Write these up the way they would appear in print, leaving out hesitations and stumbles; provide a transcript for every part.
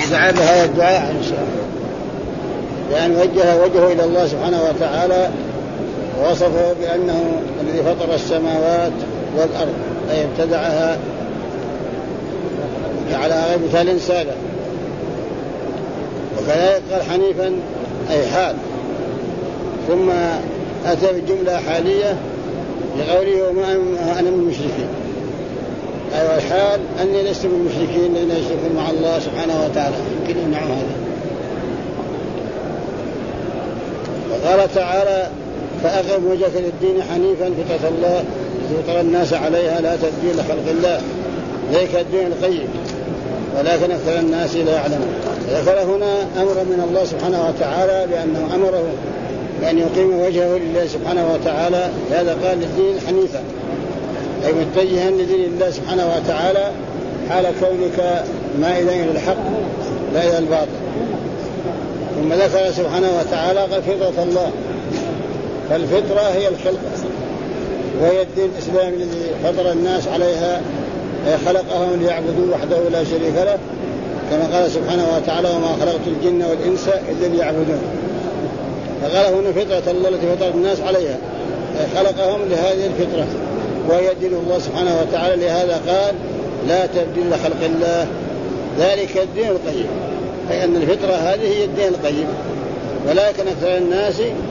دعا بهذا الدعاء إن شاء الله، لأن وجه وجهه إلى الله سبحانه وتعالى ووصفه بأنه الذي فطر السماوات والأرض، أي ابتدعها جعلها غير مثال سابق. وكذلك قال حنيفا أي حال، ثم أتى بالجملة حالية لقوله وما أنا من المشركين، أي الحال أني لست من المشركين لأن يشركون مع الله سبحانه وتعالى، يمكن أن نعم هذا. وقال تعالى فأقم وجهك للدين حنيفا فطرة الله فطر الناس عليها لا تبديل لخلق الله ذلك الدين القيم ولكن أكثر الناس لا يعلمون. ذكر هنا أمر من الله سبحانه وتعالى بأنه أمره بأن يقيم وجهه لله سبحانه وتعالى، هذا قال للدين حنيفا أي متجها لدين الله سبحانه وتعالى حال كونك مائلا إلى الحق لا إلى الباطل. ثم ذكر سبحانه وتعالى قال فطرة الله، فالفطرة هي الخلقة وهي الدين الإسلامي الذي فطر الناس عليها خلقهم ليعبدوا وحده لا شريك له، كما قال سبحانه وتعالى وما خلقت الجن والإنس إلا ليعبدون. فقال هنا فطرة الله التي فطر الناس عليها خلقهم لهذه الفطرة وهي دين الله سبحانه وتعالى، لهذا قال لا تبديل لخلق الله ذلك الدين القيم، أي أن الفطرة هذه هي الدين القيم، ولكن أكثر الناس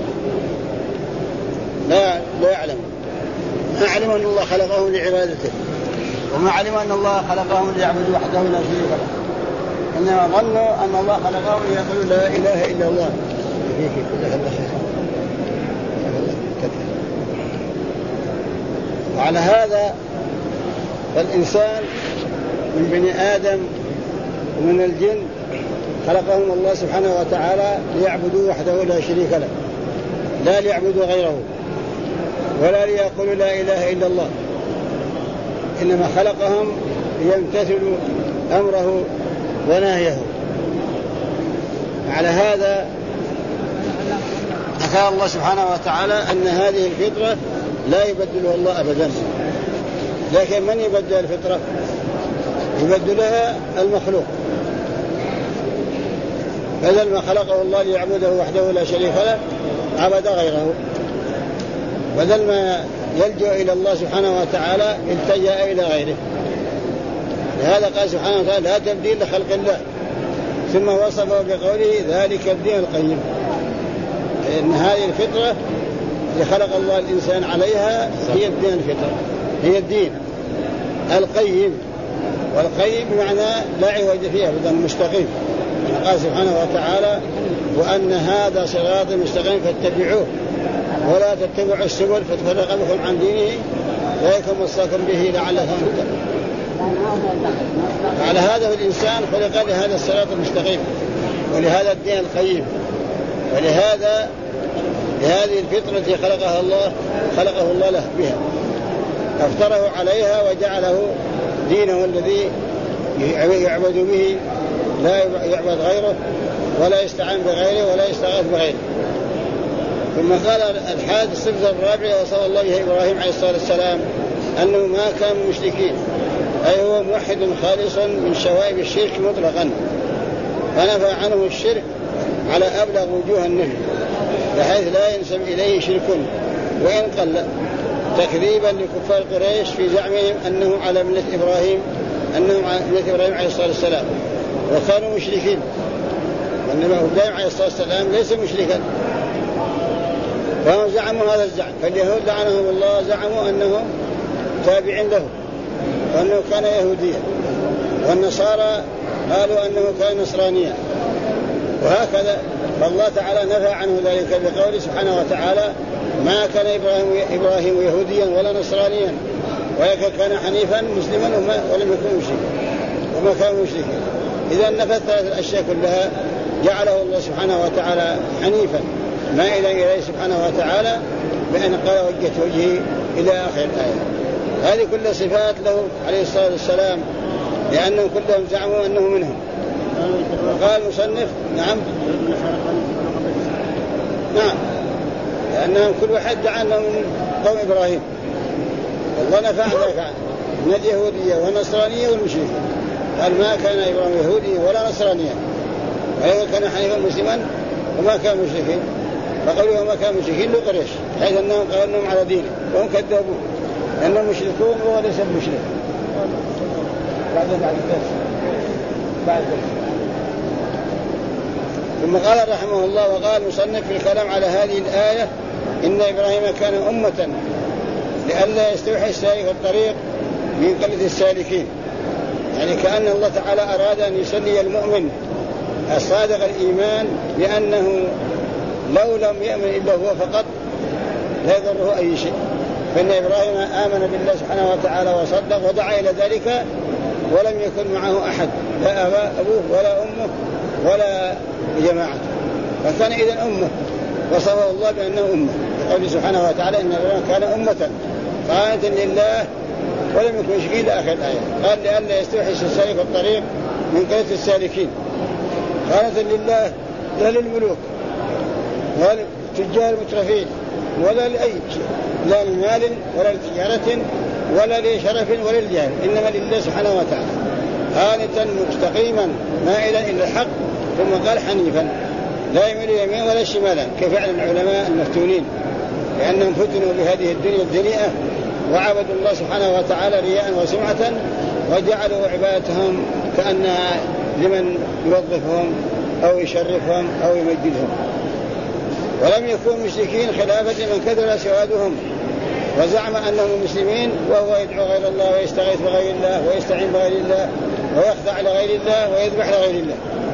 لا يعلم، ما علم أن الله خلقهم لعبادته وما علم أن الله خلقهم ليعبدوا وحده لا شريك له، إنما ظنوا أن الله خلقهم ليقولوا لا إله إلا الله. وعلى هذا فالإنسان من بني آدم ومن الجن خلقهم الله سبحانه وتعالى ليعبدوا وحده لا شريك له، لا ليعبدوا غيره ولا ليقولوا لا إله إلا الله، إنما خلقهم ليمتثلوا أمره ونهيه. على هذا ذكر الله سبحانه وتعالى أن هذه الفطرة لا يبدلها الله أبدا، لكن من يبدل الفطرة؟ يبدلها المخلوق، بدل ما خلقه الله ليعبده وحده لا شريك له عبد غيره، بدل ما يلجأ إلى الله سبحانه وتعالى التجأ إلى غيره. لهذا قال سبحانه وتعالى لا تبديل لخلق الله، ثم وصفه بقوله ذلك الدين القيم، إن هذه الفطرة اللي خلق الله الإنسان عليها هي الدين الفطرة، هي الدين القيم، والقيم بمعنى لا عوج فيها بدل مستقيم. قال سبحانه وتعالى وأن هذا صراط مستقيم فاتبعوه ولا تتبعوا السبل فتفرق بكم عن دينه ذلكم وصاكم به لعلكم تتقون. على هذا الإنسان خلق لهذا الصراط المستقيم ولهذا الدين القيم، ولهذا لهذه الفطرة التي خلقه الله له بها، أفطره عليها وجعله دينه الذي يعبد به لا يعبد غيره ولا يستعان بغيره ولا يستغاث بغيره. ثم قال الحادث الصفة الرابعة وصلى الله عليه إبراهيم عليه الصلاة والسلام أنه ما كان مشركين، أي هو موحد خالص من شوائب الشرك مطلقا، فنفى عنه الشرك على أبلغ وجوه النفي بحيث لا ينسب إليه شرك وإن قل، تكذيبا لكفار قريش في زعمهم أنه على ملة إبراهيم عليه الصلاة والسلام وكانوا مشركين، وإنما إبراهيم عليه الصلاة والسلام ليس مشركا، فهم زعموا هذا الزعم. فاليهود لعنهم الله زعموا أنه تابع له وأنه كان يهوديا، والنصارى قالوا أنه كان نصرانيا، وهكذا. فالله تعالى نفى عنه ذلك بقوله سبحانه وتعالى ما كان إبراهيم يهوديا ولا نصرانيا ولكن كان حنيفا مسلما ولم يكن مشركا وما كان مشركا. إذا نفى الثلاث الأشياء كلها جعله الله سبحانه وتعالى حنيفا مائلا إليه سبحانه وتعالى بأن قال وجهت وجهي إلى آخر الآية. هذه كل صفات له عليه الصلاة والسلام، لأنهم كلهم زعموا أنه منهم. وقال المصنف نعم لأنهم كل واحد دعا أنه من قوم إبراهيم، والله نفع ذلك من اليهودية والنصرانية والمشركين. قال ما كان إبراهيم يهوديا ولا نصرانيا ولكن كان حنيفا مسلما وما كان مشركين. فقالوا وما كان مشركين لقريش حيث أنهم قالوا أنهم على دينه وهم كذبوه لأنهم مشركون وهو ليس مشرك. بعد ثم قال رحمه الله وقال المصنف في الكلام على هذه الآية إن إبراهيم كان أمة لئلا يستوحي السالك الطريق من قلة السالكين. يعني كأن الله تعالى أراد أن يسلي المؤمن الصادق الإيمان بأنه لو لم يؤمن إلا هو فقط لا يضره أي شيء. فإن إبراهيم آمن بالله سبحانه وتعالى وصدق ودعا إلى ذلك ولم يكن معه أحد لا أبوه ولا أمه ولا جماعته فكان إذن أمة وصفه الله بأنه أمة قال سبحانه وتعالى إن إبراهيم كان أمة قانتا لله ولم يكن مشركين إلى آخر الآية. قال لئلا يستوحش السالك الطريق من قلة السالكين قانتا لله لا للملوك ولا للتجار المترفين ولا لأي شيء لا لمال ولا لتجارة ولا لشرف ولا لجاه إنما لله سبحانه وتعالى قانتا مستقيما مائلا إلى الحق. ثم قال حنيفا لا يميل يمين ولا شمالا كفعل العلماء المفتونين لأنهم فتنوا بهذه الدنيا الدنيئة وعبدوا الله سبحانه وتعالى رياء وسمعة وجعلوا عبادتهم كأنها لمن يوظفهم أو يشرفهم أو يمجدهم. ولم يكونوا مشركين خلافة من كثر سوادهم وزعم أنهم مسلمين وهو يدعو غير الله ويستغيث بغير الله ويستعين بغير الله ويخضع لغير الله ويذبح لغير الله.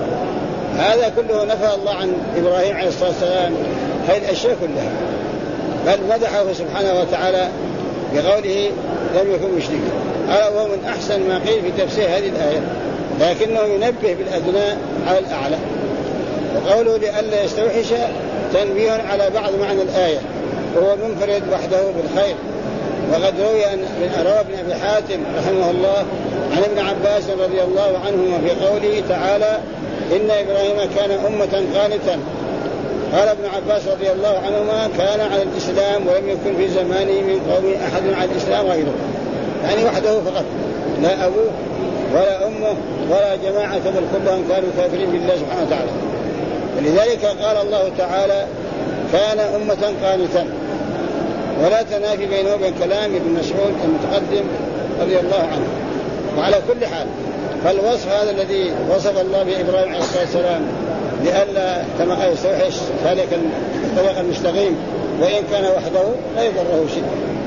هذا كله نفى الله عن إبراهيم عليه الصلاة والسلام هذه الأشياء كلها بل مدحه سبحانه وتعالى بقوله لم يكن مشركا. هذا هو من أحسن ما قيل في تفسير هذه الآية لكنه ينبه بالأدنى على الأعلى. وقوله لئلا يستوحش تنبيه على بعض معنى الآية وهو منفرد وحده بالخير. وقد روي من ابن أبي حاتم رحمه الله عن ابن عباس رضي الله عنهما في قوله تعالى إن إبراهيم كان أمة قانتا. قال ابن عباس رضي الله عنهما كان على الإسلام ولم يكن في زمانه من قومه أحد على الإسلام غيره يعني وحده فقط لا أبوه ولا أمه ولا جماعة بل كلهم كانوا كافرين بالله سبحانه وتعالى. ولذلك قال الله تعالى كان أمة قانتا ولا تنافي بينه وبين كلام ابن مسعود المتقدم رضي الله عنه. وعلى كل حال فالوصف هذا الذي وصف الله بإبراهيم عليه الصلاة والسلام لئلا كما قال يستوحش ذلك الطريق المستقيم وإن كان وحده لا يضره شيء.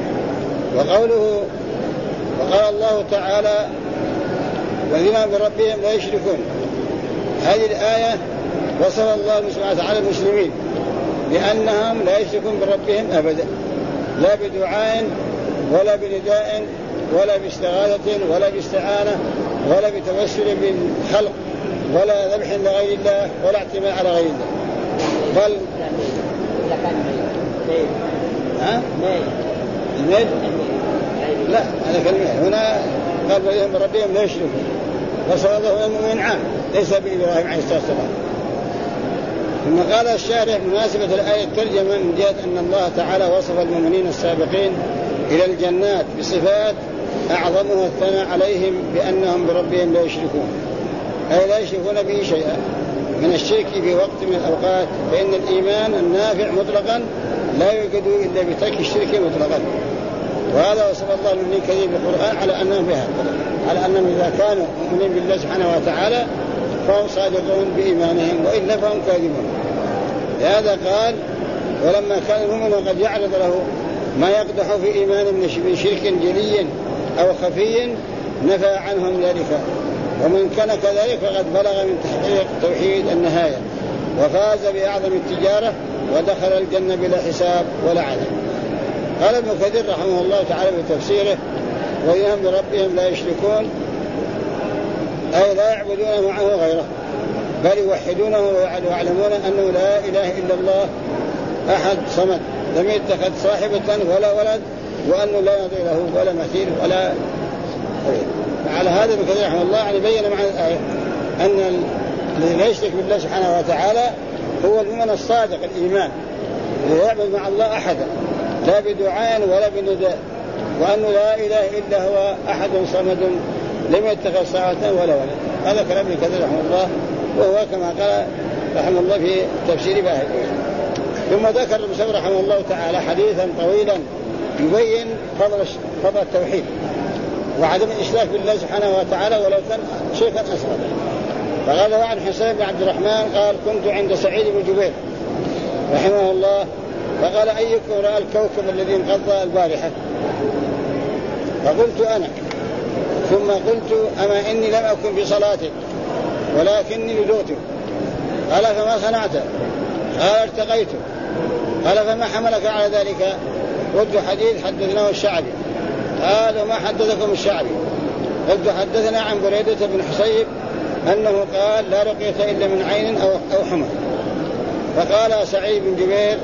وقوله وقال الله تعالى والذين بربهم لا يشركون. هذه الآية وصف الله سبحانه وتعالى المسلمين لأنهم لا يشركون بربهم أبدا لا بدعاء ولا بنداء ولا باستغاثة ولا باستعانة ولا بتوسل بالخلق ولا ذبح لغير الله ولا اعتماد على غير الله بل الميل لا هذا كلمة هنا قال والذين بربهم لا يشركون وصلى الله المؤمن عام ليس بإبراهيم عليه الصلاة والسلام. ثم قال الشارح مناسبة الآية الترجمة من جهة أن الله تعالى وصف المؤمنين السابقين إلى الجنات بصفات أعظمها الثناء عليهم بأنهم بربهم لا يشركون أي لا يشركون به شيئا من الشرك في وقت من الأوقات فإن الإيمان النافع مطلقا لا يوجد إلا بترك الشرك مطلقا. وهذا وصف الله المؤمنين كثير بالقرآن على أنهم بها على أنهم إذا كانوا مؤمنين بالله سبحانه وتعالى فهم صادقون بإيمانهم وإلا فهم كاذبون. لهذا قال ولما كان المؤمن قد يعرض له ما يقدح في إيمان من شرك جلي أو خفي نفى عنهم ذلك ومن كان كذلك فقد بلغ من تحقيق توحيد النهاية وفاز بأعظم التجارة ودخل الجنة بلا حساب ولا عذاب. قال ابن كثير رحمه الله تعالى بتفسيره وإنهم بربهم لا يشركون أي لا يعبدون معه غيره بل يوحدونه ويعلمون أنه لا إله إلا الله أحد صمد لم يتخذ صاحبة ولا ولد وأنه لا نظير له ولا مثيل ولا على هذا ابن كثير رحمه الله يعني بين معنى الآية أن الذي لا يشرك بالله سبحانه وتعالى هو المؤمن الصادق الإيمان الذي يعبد مع الله أحدا لا بدعاء ولا بنداء وأنه لا إله إلا هو أحد صمد لم يتخذ ساعة ولا ولد. هذا كلام ابن كثير رحمه الله، وهو كما قال رحمه الله في تفسير باهي. ثم ذكر ابن سعد رحمه الله تعالى حديثا طويلا يبين فضل التوحيد وعدم الإشراك بالله سبحانه وتعالى ولو كان شيئا أصغر. فقال عن حسين بن عبد الرحمن قال كنت عند سعيد بن جبير رحمه الله فقال أيكم رأى الكوكب الذي انقضى البارحة؟ فقلت أنا. ثم قلت أما إني لم أكن في صلاتي ولكني ندوت. قال فما صنعت؟ قال ارتقيت. قال فما حملك على ذلك؟ قلت حديث حدثناه الشعبي. قال وما حدثكم الشعبي؟ قلت حدثنا عن بريدة بن حصيب أنه قال لا رقية إلا من عين أو حمى. فقال سعيد بن جبير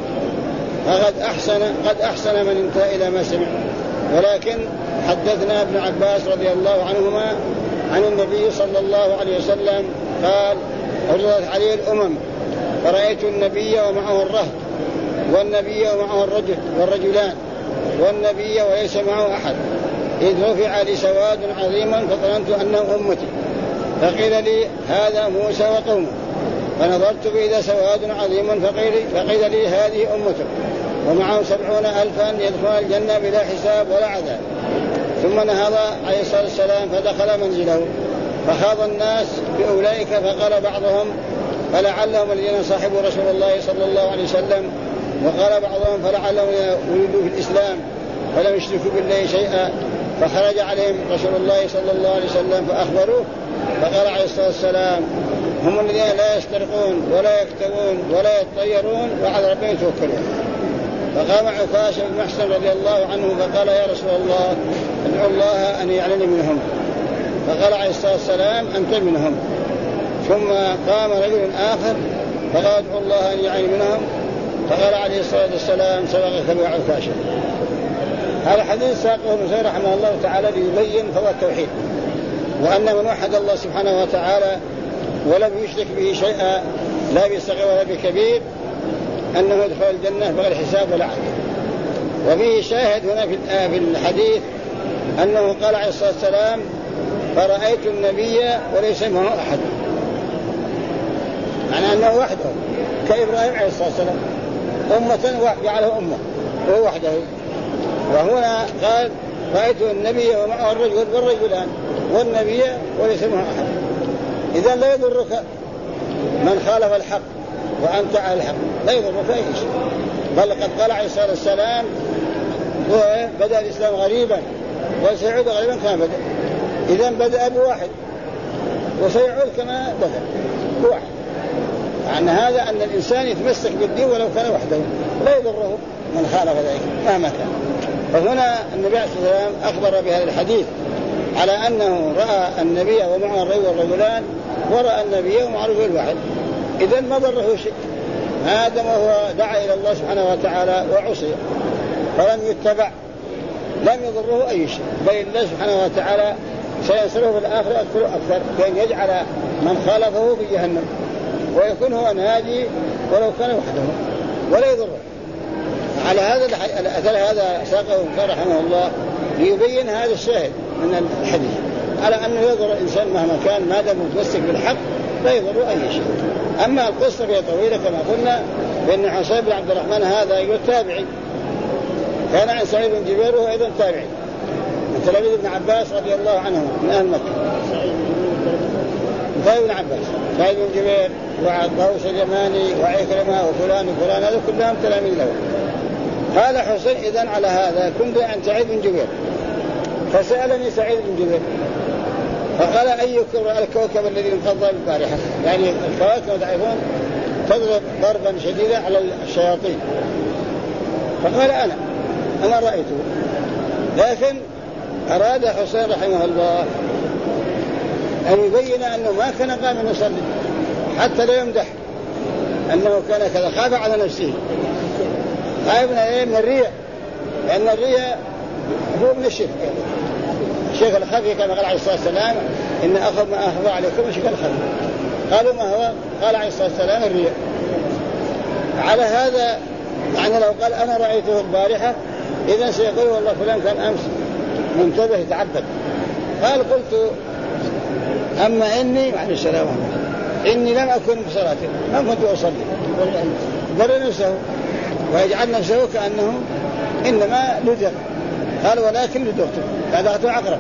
قد أحسن من انتهى إلى ما سمع. ولكن حدثنا ابن عباس رضي الله عنهما عن النبي صلى الله عليه وسلم قال عرضت عليه الأمم فرأيت النبي ومعه الرهط والنبي ومعه والرجلان والنبي وليس معه أحد إذ رفع لي سواد عظيما فظننت أنه أمتي فقيل لي هذا موسى وقومه فنظرت بإذا سواد عظيم فقيل لي هذه أمته ومعهم 70,000 يدخلون الجنة بلا حساب ولا عذاب. ثم نهض عليه الصلاة والسلام فدخل منزله فخاض الناس بأولئك فقال بعضهم فلعلهم الذين صاحبوا رسول الله صلى الله عليه وسلم وقال بعضهم فلعلهم ولدوا في الإسلام فلم يشركوا بالله شيئا. فخرج عليهم رسول الله صلى الله عليه وسلم فأخبروه فقال عليه الصلاة والسلام هم الذين لا يسترقون ولا يكتوون ولا يتطيرون وعلى ربهم يتوكلون. فقام عكاشة بن محسن رضي الله عنه فقال يا رسول الله ادعو الله أن يعلني منهم. فقال عليه الصلاة والسلام أنت منهم. ثم قام رجل آخر فقال ادعو الله أن يعلني منهم. فقال عليه الصلاة والسلام سبقك بعكاشة. هذا حديث ساقه ابن سعد رحمه الله تعالى ليبين فضل التوحيد وأن من وحد الله سبحانه وتعالى ولم يشرك به شيئا لا بصغير ولا بكبير أنه يدخل الجنة بغير حساب ولا عدل. وفيه شاهد هنا في الحديث أنه قال عليه الصلاة والسلام فرأيت النبي وليس معه أحد معنى أنه وحده كإبراهيم عليه الصلاة والسلام أمة جعله أمة وهو وحده. وهنا قال رأيت النبي ومعه الرجل والرجلان والنبي وليس معه أحد. إذن لا يضرك من خالف الحق وأنت على الحق لا يضرك أي شيء. بل قد قال عليه الصلاة والسلام بدأ الإسلام غريبا وسيعود غريبا كما بدأ. إذن بدأ بواحد وسيعود كما بدأ بواحد. عن هذا أن الإنسان يتمسك بالدين ولو كان وحده لا يضره من خالف ذلك مهما كان. فهنا النبي عليه الصلاة والسلام أخبر بهذا الحديث على أنه رأى النبي ومعه الرجل والرجلان ورأى النبي ومعه الرجل الواحد. إذن ما ضره شيء ما دام هو دعا إلى الله سبحانه وتعالى وعصي فلم يتبع لم يضره أي شيء بل الله سبحانه وتعالى سينصره في الآخرة أكثر بأن يجعل من خالفه في جهنم ويكون هو ناجي ولو كان وحده ولا يضره. على هذا الأثر هذا ساقه رحمه الله ليبين هذا الشاهد من الحديث على أنه يضر الإنسان مهما كان ما دام متمسك بالحق لا يضر أي شيء. أما القصة هي طويلة كما قلنا بأن حسين بن عبد الرحمن هذا يقول تابعي كان عن سعيد بن جبير وهو أيضا تابعي من تلاميذ ابن عباس رضي الله عنه من أهل مكة. سعيد بن عباس سعيد بن جبير وطاووس اليماني وعكرمة وفلان وفلان هذا كلهم تلاميذ له. قال حسين إذن على هذا كنت عن سعيد بن جبير فسألني سعيد بن جبير فقال أيكم رأى الكوكب الذي انقضى البارحة؟ يعني الكواكب تعرفون تضرب ضربا شديدا على الشياطين. فقال أنا رأيته. لكن أراد حسين رحمه الله أن يبين أنه ما كان قام يصلي حتى لا يمدح أنه كان كذا خاف على نفسه خايفنا من الرياء لأن الرياء هو من الشرك. الشيخ الخفي كما قال عليه الصلاة والسلام إن أخذ ما أخذ عليكم الشيخ الخفي. قالوا ما هو؟ قال عليه الصلاة والسلام الرياء. على هذا يعني لو قال أنا رأيته البارحة إذن سيقول والله فلان كان أمس منتبه يتعبد. قال قلت أما إني عليه السلام إني لم أكن بصلاتي ما كنت أصلي برر نفسه ويجعل نفسه كأنه إنما لدغ. قال ولكن لدغته لدغته عقرب.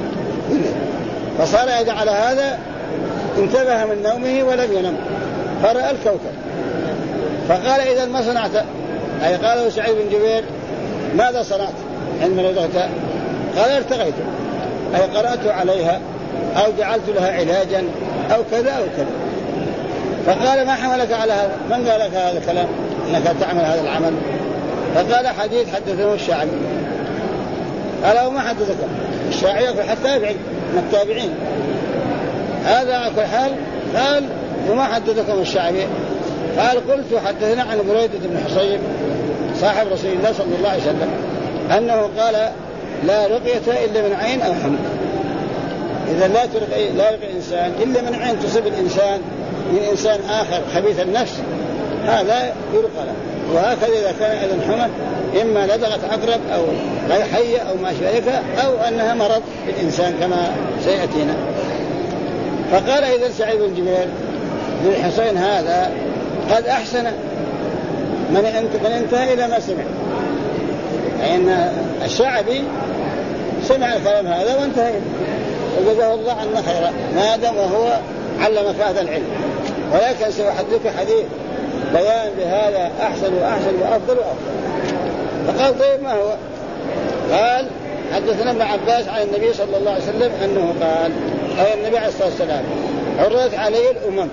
فصار إذا على هذا انتبه من نومه ولم ينم فرأى الكوكب فقال إذا ما صنعت أي قاله سعيد بن جبير ماذا صنعت عندما لدغت؟ قال ارتقيت أي قرأت عليها أو جعلت لها علاجا أو كذا أو كذا. فقال ما حملك على هذا؟ من قال لك هذا الكلام أنك تعمل هذا العمل؟ فقال حديث حدثه الشاعبي. قال وما حدثك؟ الشاعبي حتى يبعد من التابعين. هذا على كل حال. قال وما حدثكم الشاعبي؟ قال قلت حدثنا عن بريدة بن حصيب صاحب رسول الله صلى الله عليه وسلم أنه قال لا رقية إلا من عين أو حمى. إذا لا يرقي إنسان إلا من عين تصيب الإنسان من إنسان آخر خبيث النفس هذا يرقى له. وهكذا إذا كان إذن حمى إما لدغت عقرب أو غير حية أو ما شابه أو أنها مرض في الإنسان كما سيأتينا. فقال إذا سعيد بن جبير بن حسين هذا قد أحسن من انتهى إلى ما سمع. لأن الشعبي سمع الكلام هذا وانتهى وجزاه الله عنا خيرا ما دام وهو علمك هذا العلم. ولكن سأحدثك حديث بيان بهذا أحسن وأحسن وأفضل وأفضل. فقال طيب ما هو؟ قال حدثنا ابن عباس عن النبي صلى الله عليه وسلم أنه قال أي النبي عليه الصلاة والسلام عرضت علي الأمم.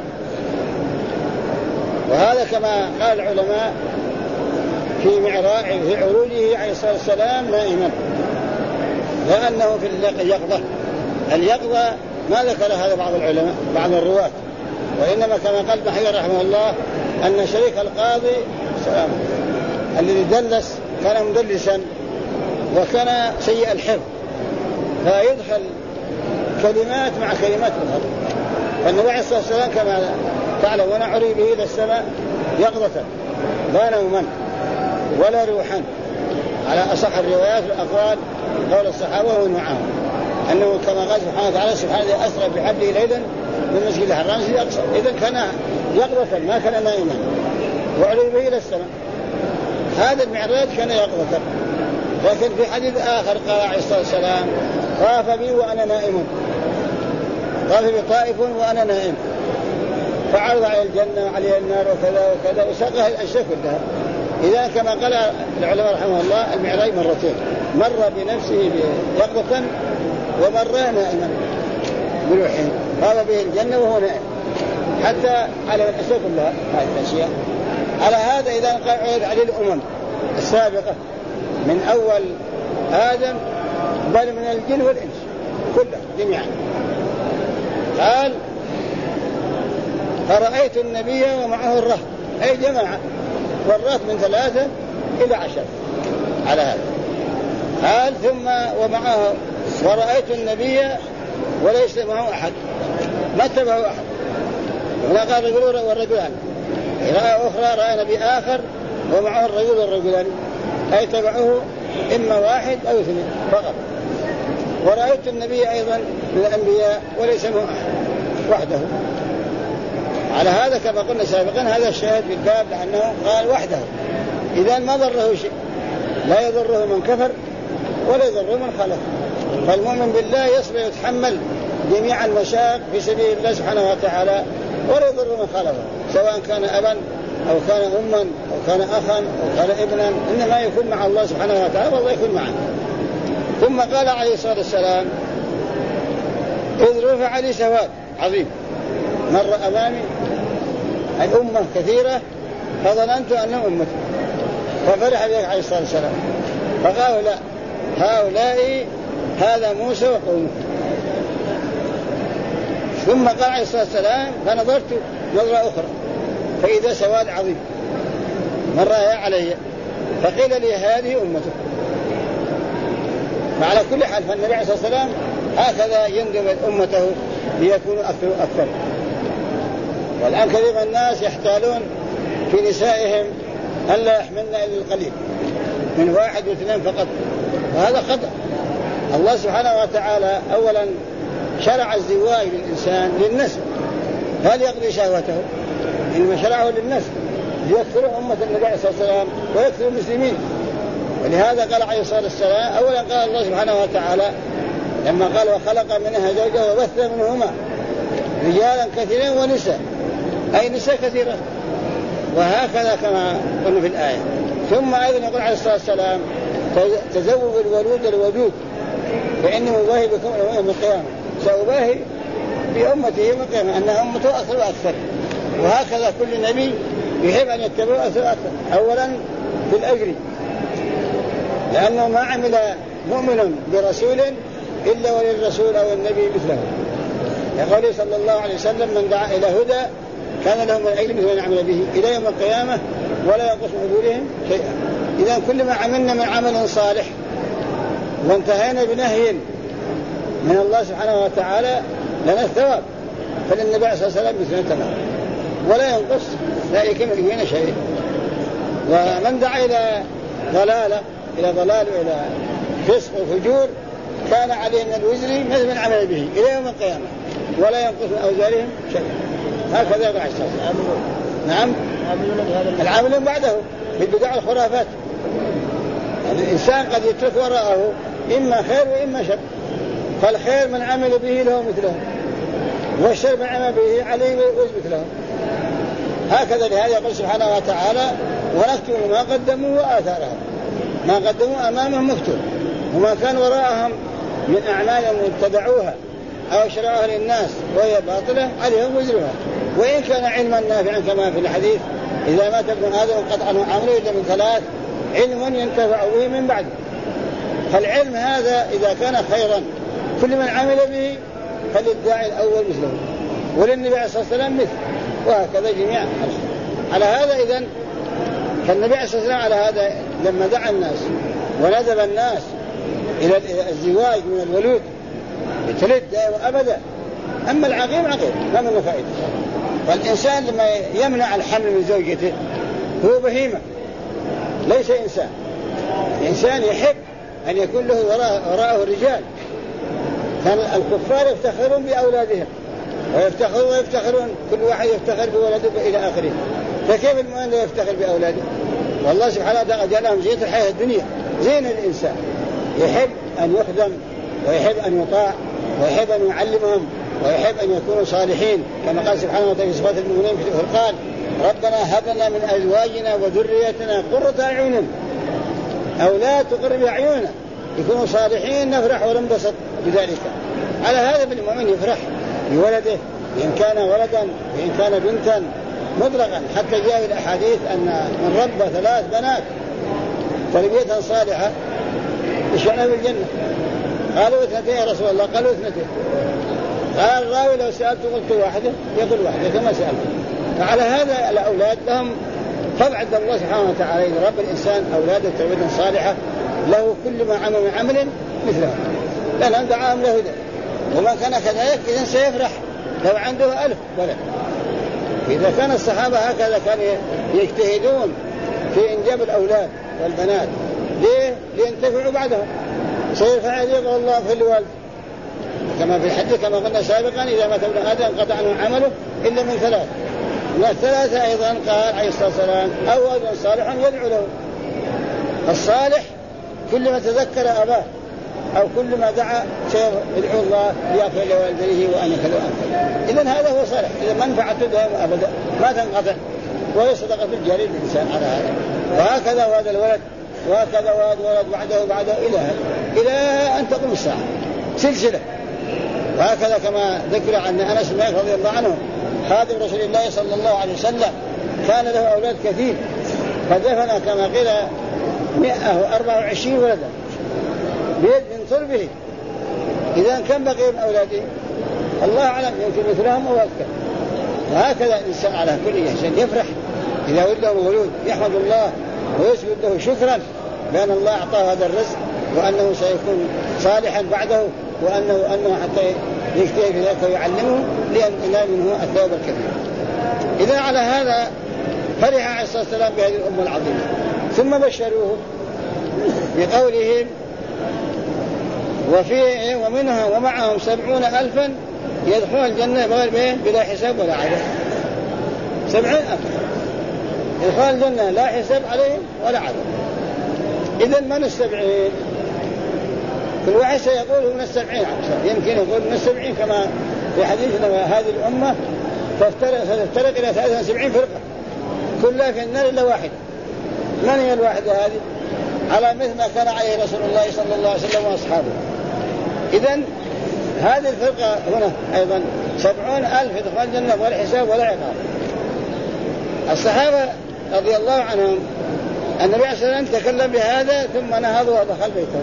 وهذا كما قال العلماء في عروجه عليه الصلاة والسلام نائما لأنه في اليقظة ما ذكر هذا بعض العلماء بعض الرواة وإنما كما قال ابن حجر رحمه الله أن شريك القاضي سلام الذي دلس كان مدلسا وكان سيء الحفظ فيدخل كلمات مع كلمات أخرى. فالنبي عليه الصلاة والسلام كما تعلم ونعري به إلى السماء يقظة لا نوما ولا روحا على أصح الروايات والأقوال قول الصحابة ومعهم أنه كما قال سبحانه وتعالى سبحانه أسرى بحبله ليلا من مسجد الحرام إلى الأقصى. إذن كان يقظة ما كان نائما وعلي به إلى السماء. هذا المعراج كان يقظة. لكن في حديث آخر قال عليه الصلاة والسلام طاف بي وأنا نائم طاف بي طائف وأنا نائم فعرض على الجنة وعلى النار وكذا وكذا وساقها الأشياء كلها. إذا كما قال العلماء رحمه الله المعراج مرتين مر بنفسه يقظة ومر نائما بروحه طاف به الجنة وهو نائم حتى على الأشياء كلها هذه الأشياء. على هذا إذا قال عليه الأمم السابقة من أول آدم بل من الجن والإنس كلها جميعا. قال فرأيت النبي ومعه الرهط أي جماعة والرهط من 3 إلى 10 على هذا. قال ثم ومعه ورأيت النبي وليس معه أحد ما اتبعه أحد. هنا قال الرجل والرجلان رأى أخرى رأى نبي آخر ومعه الرجل والرجلان أي تبعه إما 1 أو 2 فقط. ورأيت النبي أيضا من الأنبياء وليس معه أحد وحده. على هذا كما قلنا سابقا هذا الشاهد في الباب لأنه قال وحده. إذا ما ضره شيء لا يضره من كفر ولا يضره من خالف. فالمؤمن بالله يصبر يتحمل جميع المشاق في سبيل الله سبحانه وتعالى ولا يضره من خالفه سواء كان أبا أو كان أما أو كان أخا أو كان ابنا إنما يكون مع الله سبحانه وتعالى والله يكون معه. ثم قال عليه الصلاة والسلام إذ رفع لي سواد عظيم مر أمامي الأمة كثيرة فظننت أنهم أمتي ففرح بك عليه الصلاة والسلام فقالوا لا هؤلاء هذا موسى وقومه. ثم قال عليه الصلاة والسلام فنظرت نظرة أخرى فإذا سواد عظيم مر علي فقيل لي هذه أمته. وعلى كل حال فالنبي عليه الصلاة والسلام هكذا يندب أمته ليكونوا أكثر. والآن كثير من الناس يحتالون في نسائهم ألا يحملن إلا القليل من 1 و2 فقط وهذا خطأ. الله سبحانه وتعالى أولا شرع الزواج للإنسان للنسل، هل يقضي شهوته؟ إنما شرعه للنسل ليكثر أمة النبي عليه الصلاة والسلام ويكثر المسلمين. ولهذا قال عليه الصلاة والسلام أولا قال الله سبحانه وتعالى لما قال وخلق منها زوجها وبث منهما رجالا كثيرا ونساء، أي نساء كثيرة، وهكذا كما قلنا في الآية. ثم أيضا يقول عليه الصلاة والسلام تزوج الولود الودود فإني مباهي بكم يوم القيامة، سأباهي بأمته يوم القيامة أنها أمته أكثر وأكثر. وهكذا كل نبي يحب أن يتبعه أكثر وأكثر، أولا بالأجر، لأنه ما عمل مؤمن برسول إلا وللرسول أو النبي مثله. يقول صلى الله عليه وسلم من دعا إلى هدى كان له من العلم مثل من عمل به إلى يوم القيامة ولا ينقص من أجورهم شيئا. إذا كل ما عملنا من عمل صالح وانتهينا بنهي من الله سبحانه وتعالى لنا الثواب، فللنبي صلى الله عليه وسلم مثل تمام ولا ينقص لا يكمل فينا شيء. ومن دعا إلى ضلال وإلى فسق وفجور كان عليه من الوزر مثل من عمل به إلى يوم القيامة ولا ينقص من أوزارهم شيء. هكذا يضع الشخص. نعم العاملون بعده بالبدع والخرافات. الإنسان قد يترك وراءه إما خير وإما شر، فالخير من عمل به له مثله والشر من عمل به عليه مثله. هكذا لهذا يقول سبحانه وتعالى ونكتب ما قدموا وآثارهم، ما قدموا أمامهم مكتوب، وما كان وراءهم من أعمال ابتدعوها أو شرعوها للناس وهي باطلة عليهم وزرها، وإن كان علما نافعا كما في الحديث إذا مات ابن آدم انقطع عنه عمله إلا من ثلاث علم ينتفع به من بعده. فالعلم هذا إذا كان خيرا كل من عمل به فللداعي الأول مثله وللنبي عليه الصلاة والسلام مثل، وهكذا جميع. على هذا إذن فالنبي عليه الصلاة والسلام على هذا لما دعا الناس وندب الناس إلى الزواج من الولود بتلد دائما أبدا. أما العقيم عقيم ما منه فائدة. والإنسان لما يمنع الحمل من زوجته هو بهيمة ليس إنسان. الإنسان يحب أن يكون له وراءه رجال. كان الكفار يفتخرون بأولادهم ويفتخرون كل واحد يفتخر بولده إلى آخره، فكيف المؤمن لا يفتخر بأولاده؟ والله سبحانه وتعالى جعلهم زينة الحياة الدنيا. زين الإنسان يحب أن يخدم ويحب أن يطاع ويحب أن يعلمهم ويحب أن يكونوا صالحين، كما قال سبحانه وتعالى في صفات المؤمنين في القرآن ربنا هب لنا من أزواجنا وذريتنا قرة أعين أو لا تقر بأعيننا يكونوا صالحين نفرح وننبسط بذلك. على هذا المؤمن يفرح بولده إن كان ولدا وإن كان بنتا مطلقا، حتى جاء الأحاديث أن من رب 3 بنات تربية صالحة يشعرنا بالجنة. قالوا 2 يا رسول الله، قالوا 2. قال الراوي لو سألت قلت واحدة يقول واحدة كما سألت. فعلى هذا الأولاد لهم طبع عند الله سبحانه وتعالى إذا رب الإنسان أولاده تربية صالحة له كل ما عمل من عمل مثله لأنهم دعاهم له ده. وما كان كذلك إذن سيفرح لو عنده 1000 ولد. إذا كان الصحابة هكذا كانوا يجتهدون في إنجاب الأولاد والبنات ليه؟ لينتفعوا بعدهم. سيرفع يده الله في الوالد كما في الحديث كما قلنا سابقا إذا مات ابن آدم انقطع عنه عمله إلا من 3. من 3 أيضا قال عليه الصلاة والسلام أو ولد صالح يدعو له. الصالح كل ما تذكر أباه أو كل ما دعا يدعو الله ليغفر لوالديه وأن يكل أنفه. إذن هذا هو صالح. إذا منفعته دائم أبدا ما تنقطع، وهي صدقة الجارية للإنسان على هذا. وهكذا هذا الولد وهكذا ولد بعده إلى أن تقوم الساعة سلسلة. وهكذا كما ذكر عن أنس بن مالك رضي الله عنه خادم رسول الله صلى الله عليه وسلم كان له أولاد كثير فدفن كما قيل 124 ولدا بيد من صلبه. إذا كم بقي من أولاده الله أعلم، يمكن مثلهم أو أكثر. وهكذا الإنسان على كل إنسان يفرح إذا ولد له مولود يحمد الله ويسجد له شكرا بأن الله أعطاه هذا الرزق وأنه سيكون صالحا بعده وأنه حتى يجتهد في ذلك ويعلمه لأن ينال منه الثواب الكبير. إذا على هذا فرح عليه الصلاة والسلام بهذه الأمة العظيمة. ثم بشروه بقولهم ومنهم ومعهم 70,000 يدخلون الجنة بلا حساب ولا عذاب. 70,000 يدخلون الجنة لا حساب عليهم ولا عذاب. إذن من 70؟ كل واحد سيقول من 70، يمكن يقول من 70 كما في حديثنا هذه الأمة تفترق إلى 73 فرقة كلها في النار إلا واحد. من هي الواحدة هذه؟ على مثل ما كان عليه رسول الله صلى الله عليه وسلم وأصحابه. إذن هذه الفرقة هنا أيضا 70,000 يدخلون الجنة ولا حساب ولا عقاب. الصحابة رضي الله عنهم النبي عليه الصلاة والسلام تكلم بهذا ثم نهض ودخل بيته،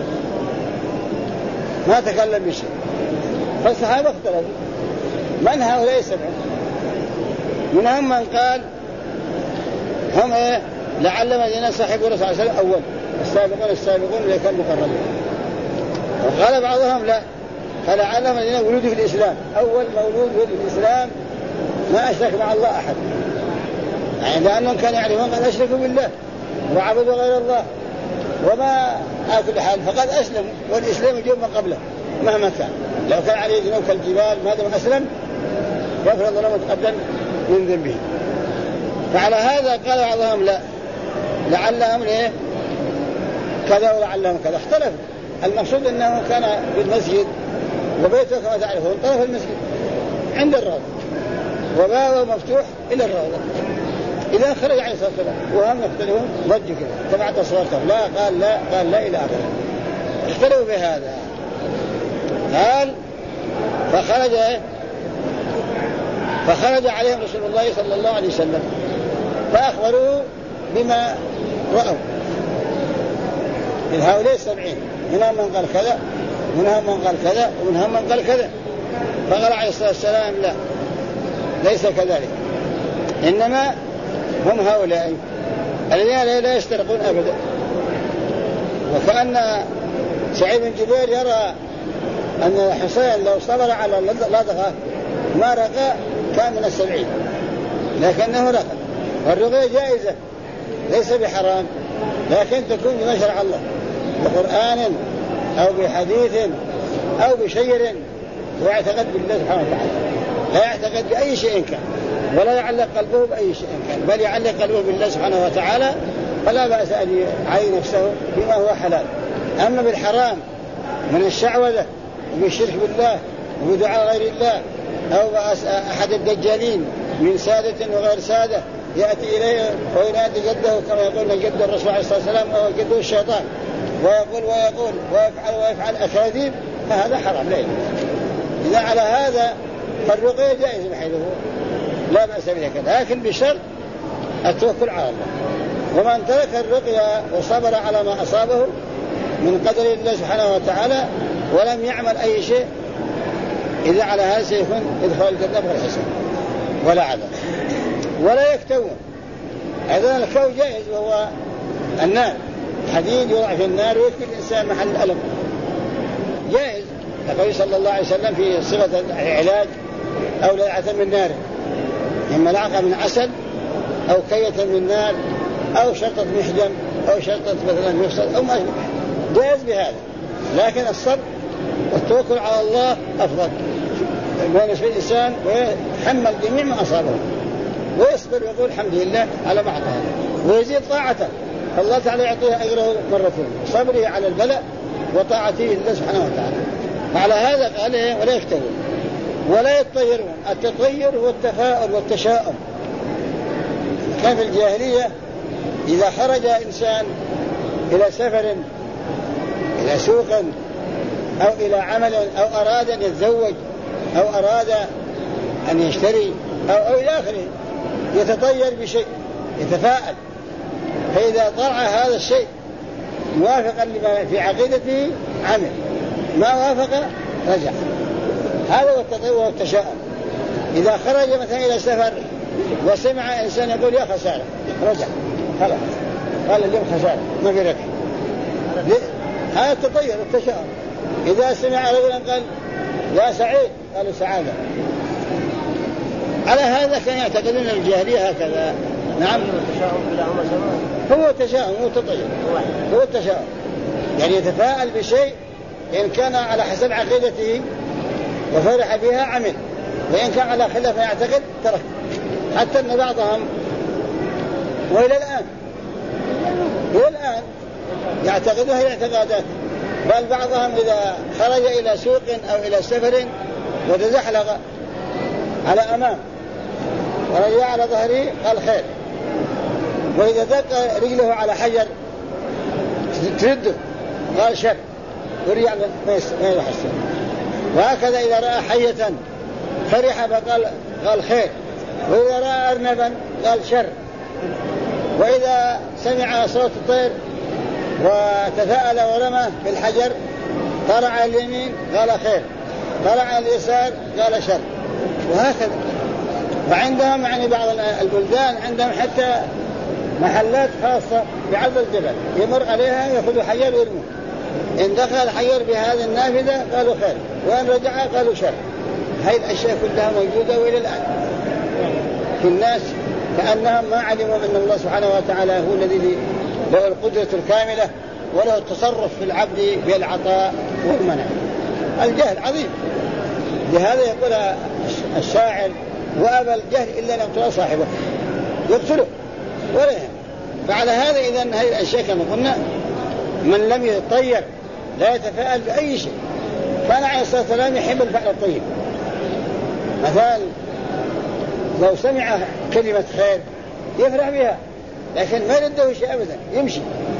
ما تكلم بشيء. فالصحابة اختلفوا من هؤلاء 70؟ منهم من قال هم لعل الذين صاحبوا الرسول صلى الله عليه وسلم أول السابقون اللي كانوا مقربين. وقال بعضهم لا، فلعلهم الذين ولدوا في الإسلام، أول مولود ولد في الإسلام ما أشرك مع الله أحد، يعني لأنهم كانوا يعرفون قد أشركوا بالله وعبدوا غير الله. وما كل حال فقد أسلموا، والإسلام يجب من قبله مهما كان، لو كان عليه ذنوب كالجبال ما دام أسلم يفرض له متقدم من ذنبه. فعلى هذا قال بعضهم لا، لعلهم كذا ولعلهم كذا، اختلفوا. المقصود أنه كان بالمسجد وبيته كما تعرفون طرف المسجد عند الروضة وبابه مفتوح إلى الروضة. إذا خرج عليه الصلاة والسلام وهم يختلفون ضجوا كذا تبعت أصواتهم لا قال لا إلى آخره، اختلفوا بهذا. قال فخرج عليهم رسول الله صلى الله عليه وسلم فأخبروا بما رأوا من هؤلاء 70. منهم من قال كذا ومنهم من قال كذا ومنهم من قال كذا. فقال عليه الصلاة والسلام لا، ليس كذلك، إنما هم هؤلاء الذين لا يسترقون أبدا. وكأن سعيد بن جبير يرى أن حسين لو صبر على اللدغة ما رقى كان من 70، لكنه رقى. والرقية جائزة ليس بحرام، لكن تكون بما شرع الله بقرآن أو بحديث أو بشير ويعتقد بالله سبحانه وتعالى، لا يعتقد بأي شيء كان ولا يعلق قلبه بأي شيء كان، بل يعلق قلبه بالله سبحانه وتعالى، فلا بأس أن يعين نفسه بما هو حلال. أما بالحرام من الشعوذة وبالشرك بالله وبدعاء غير الله أو أحد الدجالين من سادة وغير سادة يأتي إليه وينادي جده كما يقول من جد الرسول عليه الصلاة والسلام أو جده الشيطان ويقول ويفعل أكاذيب، فهذا حرام لا يجوز. إذا على هذا فالرقية جائز بحيث لا بأس بها كذا، لكن بشرط التوكل على الله. ومن ترك الرقية وصبر على ما أصابه من قدر الله سبحانه وتعالى ولم يعمل أي شيء، إذا على هذا سيكون يدخل الجنة بغير حساب ولا عذاب. ولا يكتوون، أيضا الكو جائز وهو النار، حديد يوضع في النار ويكفي الإنسان محل الألم، جائز. يقول صلى الله عليه وسلم في صفة العلاج أو لعة من نار، إما لعقة من عسل أو كية من نار أو شرطة محجم أو شرطة مثلا مفصل أو ما جائز بهذا. لكن الصبر والتوكل على الله أفضل بالنسبة للإنسان، ويحمل جميع ما أصابه ويصبر ويقول الحمد لله على ما أعطاه ويزيد طاعته، الله تعالى يعطيه أجره مرتين، صبره على البلاء وطاعته لله سبحانه وتعالى. وعلى هذا قال ولا يكتوون ولا يتطيرون. التطير هو التفاؤل والتشاؤم. كان في الجاهلية إذا خرج إنسان إلى سفر إلى سوق أو إلى عمل أو أراد أن يتزوج أو أراد أن يشتري أو إلى آخره يتطير بشيء، يتفاءل، فإذا طلع هذا الشيء موافقا لما في عقيدته عمل، ما وافق رجع. هذا هو التطير والتشاؤم. إذا خرج مثلا إلى سفر وسمع إنسان يقول يا خسارة رجع، خلاص قال اليوم خسارة ما في ربح، هذا التطير والتشاؤم. إذا سمع رجلا قال يا سعيد قالوا سعادة. على هذا كان يعتقدون الجاهلية هكذا. نعم، هو التشاؤم هو التطير، هو التشاؤم، يعني يتفاءل بشيء إن كان على حسب عقيدته وفرح بها عمل، وإن كان على خلاف يعتقد ترك. حتى أن بعضهم وإلى الآن يعتقدها الاعتقادات، بل بعضهم إذا خرج إلى سوق أو إلى سفر وتزحلق على أمام ورجع على ظهره قال خير، وإذا دق رجله على حجر ترده قال شر ورجع ما يحسن. وهكذا إذا رأى حية فرح قال خير، وإذا رأى أرنبا قال شر، وإذا سمع صوت الطير وتفاءل ورمى في الحجر طلع اليمين قال خير، طلع اليسار قال شر، وهكذا. وعندهم يعني بعض البلدان عندهم حتى محلات خاصة بعرض الجبل يمر عليها يأخذوا حجر ويرموه، إن دخل الحجر بهذه النافذة قالوا خير، وإن رجع قالوا شر. هاي الأشياء كلها موجودة وإلى الآن في الناس، كأنهم ما علموا أن الله سبحانه وتعالى هو الذي له القدرة الكاملة وله التصرف في العبد بالعطاء والمنع. الجهل عظيم، لهذا يقول الشاعر وأبى الجهل إلا أن يقتل صاحبه، يقتله ولا يهم. فعلى هذا إذن هذه الأشياء كما قلنا من لم يتطير لا يتفاءل بأي شيء. كان عليه الصلاة والسلام يحب الفعل الطيب، مثلا لو سمع كلمة خير يفرح بها، لكن ما يرده شيء أبدا، يمشي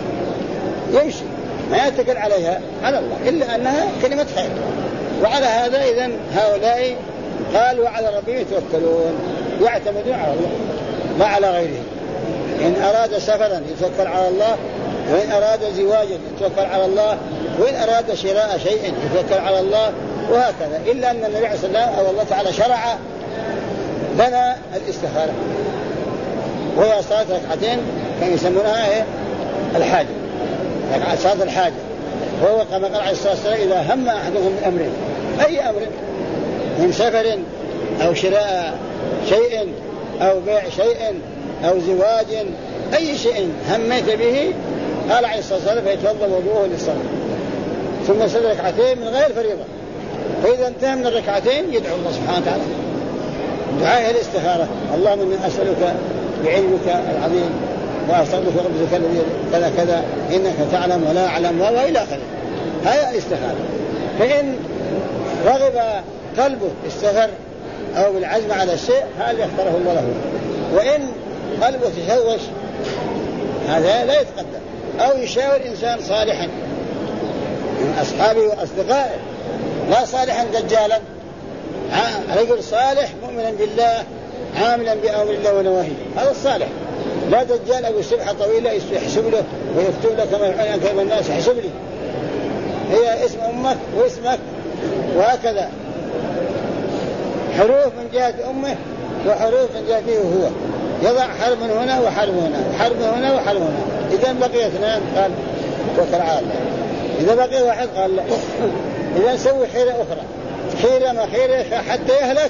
ما يتكل عليها على الله إلا أنها كلمة خير. وعلى هذا إذن هؤلاء قالوا على ربهم يتوكلون، يعتمدون على الله لا على غيره. إن أراد سفرا يتوكل على الله، وإن أراد زواجا يتوكل على الله، وإن أراد شراء شيء يتوكل على الله، وهكذا. إلا أن النبي عليه الصلاة والسلام أو الله تعالى شرع لنا الاستخارة، وهي صلاة ركعتين كان يسمونها الحاجة، صلاة الحاجة. وهو كما قال عليه الصلاة والسلام إذا هم أحدهم بأمر، أي أمر من سفر أو شراء شيء أو بيع شيء أو زواج، أي شيء هميت به قال عليه الصلاة والسلام فيتوضأ وضوءه للصلاة ثم يصلي ركعتين من غير فريضة. فإذا انتهى من الركعتين يدعو الله سبحانه وتعالى، دعاء الاستخارة: اللهم إني أسألك بعلمك العظيم وأستغفرك بربك الذي كذا كذا إنك تعلم ولا أعلم وإلى آخره. هذا الاستخارة. فإن رغب قلبه السفر أو بالعزم على الشيء هذا يختاره الله له، وإن قلبه تشوش هذا لا يتقدم. أو يشاور إنسان صالحا من أصحابه وأصدقائه، لا صالحا دجالا، رجل صالح مؤمنا بالله عاملا بأمر الله ونواهيه، هذا الصالح. لا دجال أو سبحة طويلة يحسب له ويكتب له كما يفعل كلام الناس يحسب لي، هي اسم أمك واسمك، وهكذا حروف من جهة أمه وحروف من جهته هو، يضع حرف من هنا وحرف هنا، حرف من هنا وحرف هنا. إذا بقي اثنان قال توكل على الله، إذا بقي واحد قال لا. إذا نسوي حيلة أخرى، حيلة ما حيلة حتى يهلك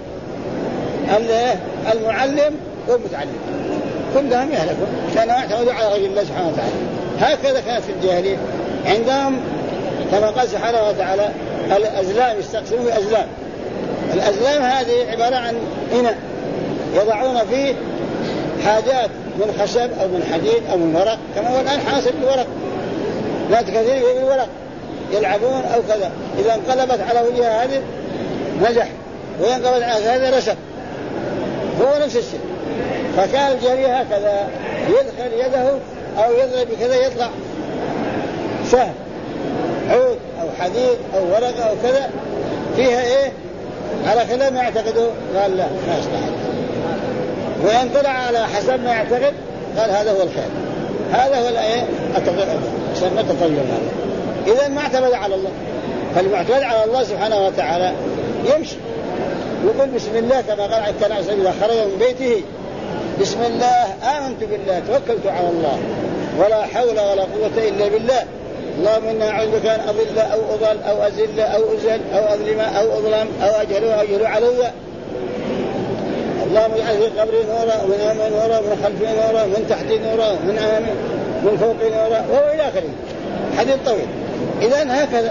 المعلم والمتعلم كلهم يهلكون، كانوا يعتمدوا على غير الله سبحانه وتعالى. هكذا كانت في الجاهلية عندهم، كما قال سبحانه وتعالى الأزلام يستقسمون في أزلام. الأزلام هذه عبارة عن إناء يضعون فيه حاجات من خشب أو من حديد أو من ورق، كما هو الآن حاصل بالورق، لا كثير بالورق يلعبون أو كذا. إذا انقلبت على وجهها هذه نجح، وإن انقلبت على هذا رسب، هو نفس الشيء. فكان الجارية هكذا يدخل يده أو يضرب بكذا يطلع سهم عود أو حديد أو ورقة أو كذا فيها على خلاف ما يعتقده قال لا ما يصلح، وإن طلع على حسب ما يعتقد قال هذا هو الخير، هذا هو التطير. إذا ما اعتمد على الله، فالمعتمد على الله سبحانه وتعالى يمشي يقول بسم الله، كما قال عن كان إذا خرج من بيته بسم الله آمنت بالله توكلت على الله ولا حول ولا قوة إلا بالله، اللهم إنا أعوذ بك أن أضل أو أضل أو أزل أو أزل أو أظلم أو أظلم أو أجهل أو أجهل علي، اللهم اجعل في قبري نورا ومن أمامي نورا ومن خلفي نورا ومن تحتي نورا ومن أمامي من فوقي نورا، وهو إلى آخره حديث طويل. إذن هكذا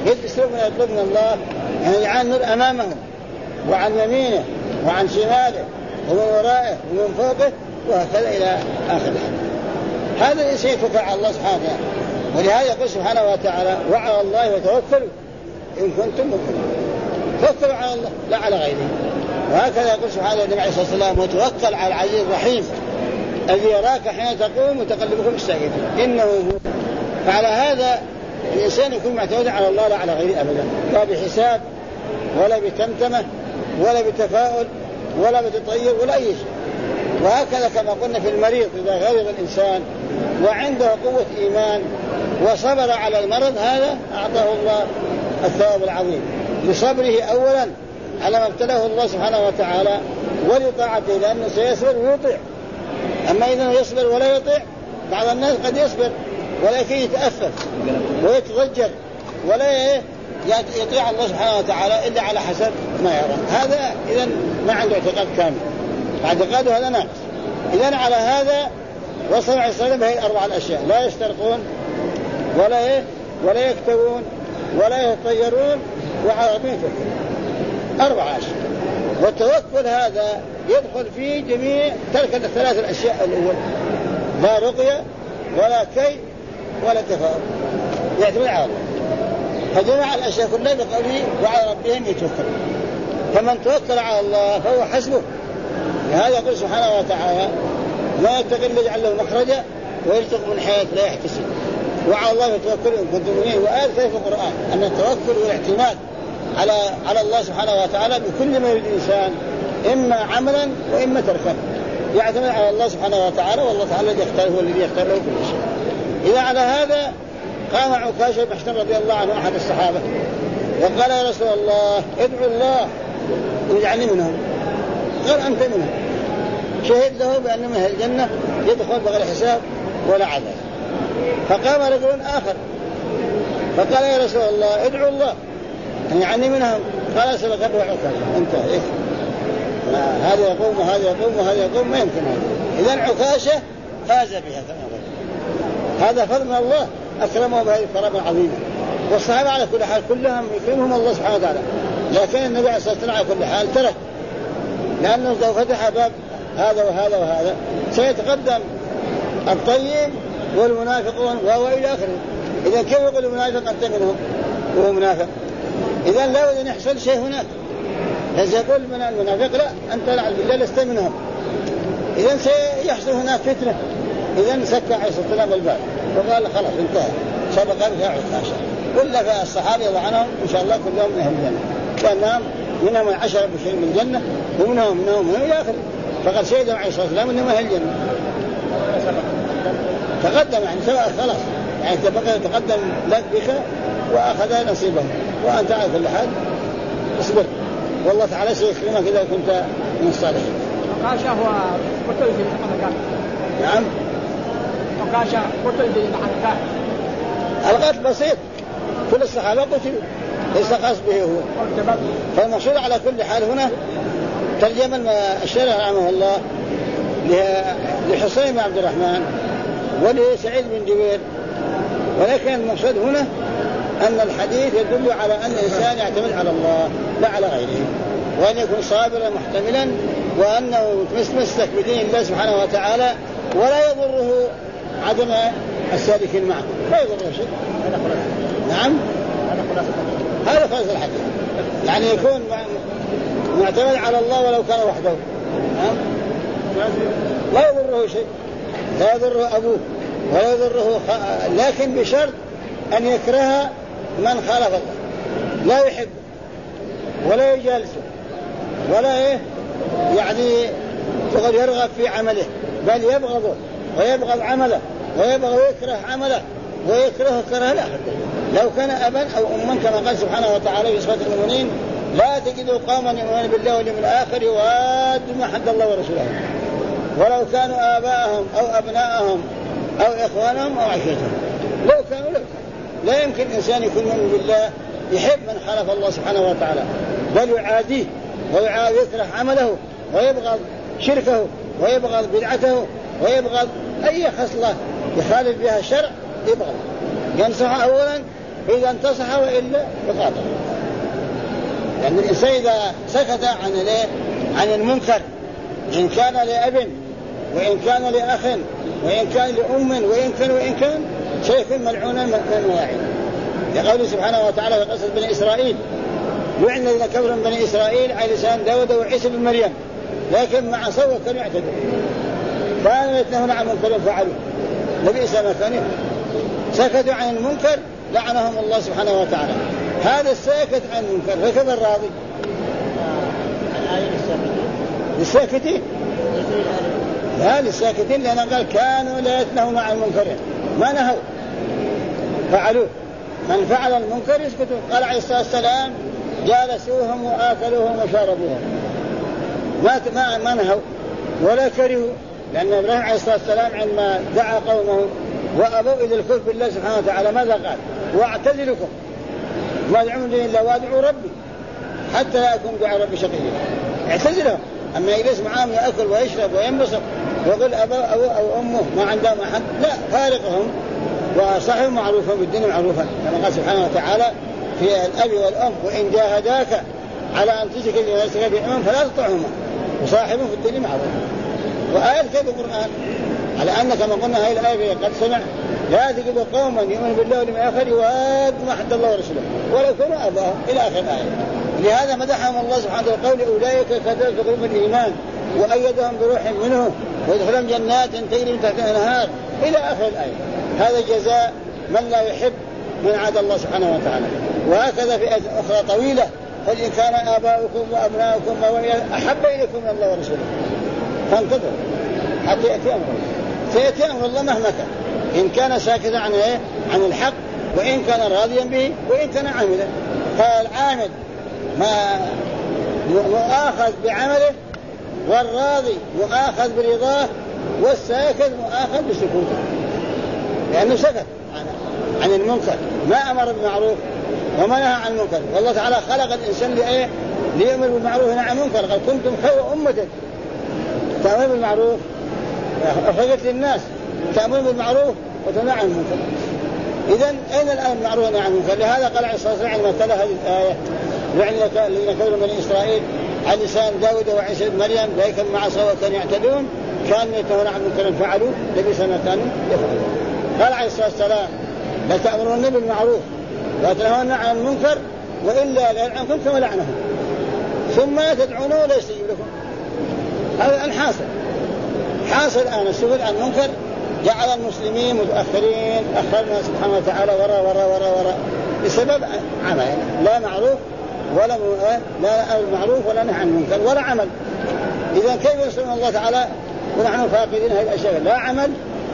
يطلب من الله أن يجعل النور أمامه وعن يمينه وعن شماله ومن ورائه ومن فوقه وهكذا إلى آخر الحديث. هذا الشيء يتوكل على الله سبحانه وتعالى، ولهذا يقول سبحانه وتعالى وعلى الله وتوكلوا إن كنتم مؤمنين. توكلوا على الله لا على غيره. وهكذا يقول سبحانه النبي عليه الصلاة والسلام وتوكل على العزيز الرحيم الذي يراك حين تقوم وتقلبكم الساجدين إنه هو. فعلى هذا الإنسان يكون معتمد على الله لا على غيره أبدا، لا بحساب ولا بتمتمة ولا بتفاؤل ولا بتطير ولا أي شيء. وهكذا كما قلنا في المريض إذا غلب الإنسان وعنده قوة إيمان وصبر على المرض هذا أعطاه الله الثواب العظيم لصبره أولا على ما ابتلاه الله سبحانه وتعالى ولطاعته، لأنه سيصبر ويطيع. أما إذا يصبر ولا يطيع، بعض الناس قد يصبر ولكن يتأفف ويتضجر ولا يطيع الله سبحانه وتعالى إلا على حسب ما يرى. هذا إذن ما عنده اعتقاد كامل، اعتقاده هذا ناقص. إذن على هذا وصل عليه الصلاة والسلام هي 4 الأشياء: لا يسترقون ولا يكتوون ولا يتطيرون وعلى ربهم يتوكلون. 4 أشياء. والتوكل هذا يدخل في جميع تلك ال3 الأشياء الأول: لا رقية ولا كي ولا تفاؤل، يعتمد على الله. فجمع الأشياء كلها بقوله وعلى ربهم يتوكلون. فمن توكل على الله فهو حسبه. لهذا يقول سبحانه وتعالى لا يتقي الله يجعل له مخرجا ويرزق من حيث لا يحتسب وعلى الله يتوكل إن كنتم مؤمنين. وآية في القرآن أن التوكل والاعتماد على الله سبحانه وتعالى بكل ما يريد الإنسان، إما عملا وإما تركا، يعتمد على الله سبحانه وتعالى، والله تعالى الذي يختار هو الذي يختار له كل شيء. إذا على هذا قام عكاشة بن محصن رضي الله عنه أحد الصحابة وقال يا رسول الله ادعو الله واجعلني منهم. قال أنت منهم. شهد له بأنه من الجنة يدخل بغير حساب ولا عذاب. فقام رجل آخر فقال يا رسول الله ادعو الله أن يجعلني منهم. قال سبقته عكاشة انت إيه؟ هذا يقوم وهذا يقوم وهذا يقوم، ما يمكن هذا. إذن عكاشة فاز بها كما قلت. هذا فضل من الله أكرمه بهذه الكرامة العظيمة. والصحابة على كل حال كلهم يكرمهم الله سبحانه وتعالى، لكن النبي عليه الصلاة والسلام على كل حال ترك، لأنه لو فتح باب هذا وهذا وهذا سيتقدم الطيب والمنافقون وهو إلى آخره. إذا كيف يقول المنافق أنت منهم وهو منافق؟ إذا لا بد أن يحصل شيء هناك. إذا يقول من المنافق لا أنت لعل بالله لست منهم، إذا سيحصل هناك فتنة. إذا سكع عليه الصلاة والسلام الباب وقال خلاص انتهى، سبق بها عكاشة. ولا الصحابة رضي عنهم إن شاء الله كلهم من أهل الجنة، كأنهم منهم 10 بشيء من الجنة ومنهم إلى آخره. فقد شهد عليه الصلاة والسلام إنهم أهل الجنة. تقدم يعني سواء خلاص يعني تقدم لك بك وأخذ نصيبه وأنت على كل حال اصبر، والله تعالى سيكرمك إذا كنت من الصالحين. عكاشة هو قتل في المكان. نعم. عكاشة قتل في المكان. القتل بسيط، كل الصحابة قتلوا ليس خاص به هو. فالمقصود على كل حال هنا ترجم الشارع رحمه الله لحسين بن عبد الرحمن ولسعيد بن جبير، ولكن المقصود هنا أن الحديث يدل على أن الإنسان يعتمد على الله لا على غيره، وأن يكون صابرا محتملا، وأنه متمسك بدين الله سبحانه وتعالى ولا يضره عدم السالكين معه، لا يضره شيء. نعم هذا خلاص الحديث، يعني يكون معتمد على الله ولو كان وحده. نعم لا يضره شيء، لا يضره أبوه ولا يضره لكن بشرط أن يكره من خالف الله، لا يحبه ولا يجالسه ولا يعني يرغب في عمله، بل يبغضه ويبغض عمله ويبغض ويكره عمله ويكره كره له. لو كان أبا أو أما كما قال سبحانه وتعالى في صفات المؤمنين لا تجدوا قوما يؤمنون بالله واليوم الآخر يوادون ما حد الله ورسوله ولو كانوا آباءهم أو أبناءهم أو إخوانهم أو عشيرتهم. لو كانوا لا يمكن إنسان يكون مؤمن بالله يحب من خالف الله سبحانه وتعالى، بل يعاديه ويكره عمله ويبغض شركه ويبغض بدعته ويبغض أي خصلة يخالف بها الشرع، يبغض. ينصح أولا إذا انتصح وإلا يقاطع. لأن الإنسان إذا سكت عن المنكر، إن كان لأب وإن كان لأخ وإن كان لأم وإن كان سيكون ملعونا من مواعيد. لقوله سبحانه وتعالى في قصة بني إسرائيل: لعن الذين كفروا من بني إسرائيل على لسان داود وعيسى بن مريم لكن مع عصوا كانوا يعتدون كانوا يتنهون عن منكر فعلوا لبئس ما كانوا. سكتوا عن المنكر لعنهم الله سبحانه وتعالى. هذا الساكت عن المنكر ركب الراضي للساكتين، لا للساكتين، لأن قال كانوا لا يتنهون عن المنكر ما نهوا فعلوه. من فعل المنكر يسكتون. قال عليه الصلاة والسلام: جالسوهم وآكلوهم وشربوهم، ما نهوا ولا كرهوا. لأن إبراهيم عليه الصلاة والسلام عندما دعا قومه وأبوا إلى الكفر بالله سبحانه وتعالى ماذا قال؟ واعتزلكم ما يدعون لي إلا وادعوا ربي حتى لا يكون دعاء ربي شقيا. اعتزلهم. أما يجلس معهم يأكل ويشرب وينبسط ويقول أبوه أو أمه ما عندهم أحد، لا، فارقهم وصحوا معروفا بالدين معروفا، كما قال سبحانه وتعالى في الأب والأم: وإن جاهداك على أن تشرك بي ما ليس لك به علم فلا تطعهما وصاحبهم في الدين معروفا. وآية في القرآن على أن كما قلنا هذه الآية قد سمع: لا تجد قوما يؤمنون بالله واليوم الآخر يوادون ما حد الله ورسوله ولو كانوا آباءهم إلى آخر الآية. لهذا مدحهم الله سبحانه وتعالى قول: أولئك كذلك قلوب الإيمان وأيدهم بروح منه ويدخلهم جنات تجري من تحتها الأنهار إلى آخر الآية. هذا جزاء من لا يحب من عاد الله سبحانه وتعالى. وهكذا في آية أخرى طويلة: قل إن كان آباؤكم وأبناؤكم أحب إليكم من الله ورسوله فانتظروا حتى يأتي أمر الله. سيأتي أمر الله مهما كان، إن كان ساكتا عن الحق وإن كان راضيا به وإن كان عاملا. فالعامل مؤاخذ بعمله والراضي مؤاخذ برضاه والساكت مؤاخذ بسكوته، لأنه سكت عن المنكر، ما أمر بالمعروف وما نهى عن المنكر. والله تعالى خلق الإنسان ليأمر بالمعروف ونهى عن المنكر. قال: كنتم خير أمة تأمر بالمعروف أخرجت للناس تأمر بالمعروف وتنهى عن المنكر. إذن أين الآن المعروف والنهي عن المنكر؟ لهذا قال عليه الصلاة والسلام عندما تلا هذه الآية: لعن الذين كفروا من بني إسرائيل على لسان داود وعيسى بن مريم لكن مع عصوا وكانوا يعتدون كانوا يتنهون عن منكر فعلوا لبئس ما كانوا يفعلون. قال عليه الصلاة والسلام: لا تأمرون بالمعروف ولا تنهون عن المنكر وإلا ليلعنكم كما لعنهم ثم تدعونه ولا يستجيب لكم. هذا الحاصل. حاصل الآن السكوت عن المنكر جعل المسلمين متأخرين، أخرنا سبحانه وتعالى وراء بسبب عمل لا معروف ولا لا أمر معروف ولا نهي عن المنكر ولا عمل. إذا كيف يصلنا الله تعالى ونحن فاقدين هذه الأشياء؟ لا عمل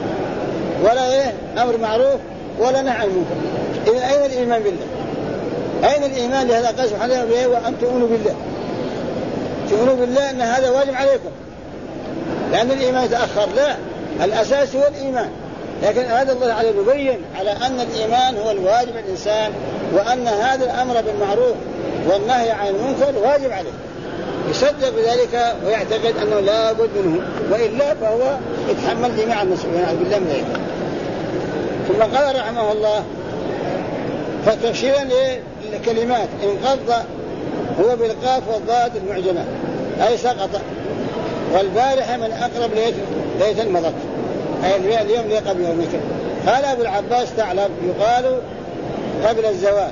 ولا أمر معروف ولا نهي عن المنكر. إذا أين الإيمان بالله؟ أين الإيمان؟ لهذا قال سبحانه وتعالى: وأن تؤمنوا بالله. تؤمنوا بالله أن هذا واجب عليكم، لأن الإيمان يتأخر. لا، الأساس هو الإيمان، لكن هذا الله تعالى يبين على أن الإيمان هو الواجب على الإنسان، وأن هذا الأمر بالمعروف والنهي عن المنكر واجب عليه. يصدق بذلك ويعتقد أنه لا بد منه، وإلا فهو يتحمل جميع المسؤولين بالله من ذلك. ثم قال رحمه الله: فتفسيرا للكلمات انقض هو بالقاف والضاد المعجمة أي سقط، والبارحة من أقرب ليت مضت أي اليوم ليقى بيومك. قال أبو العباس ثعلب: يقال قبل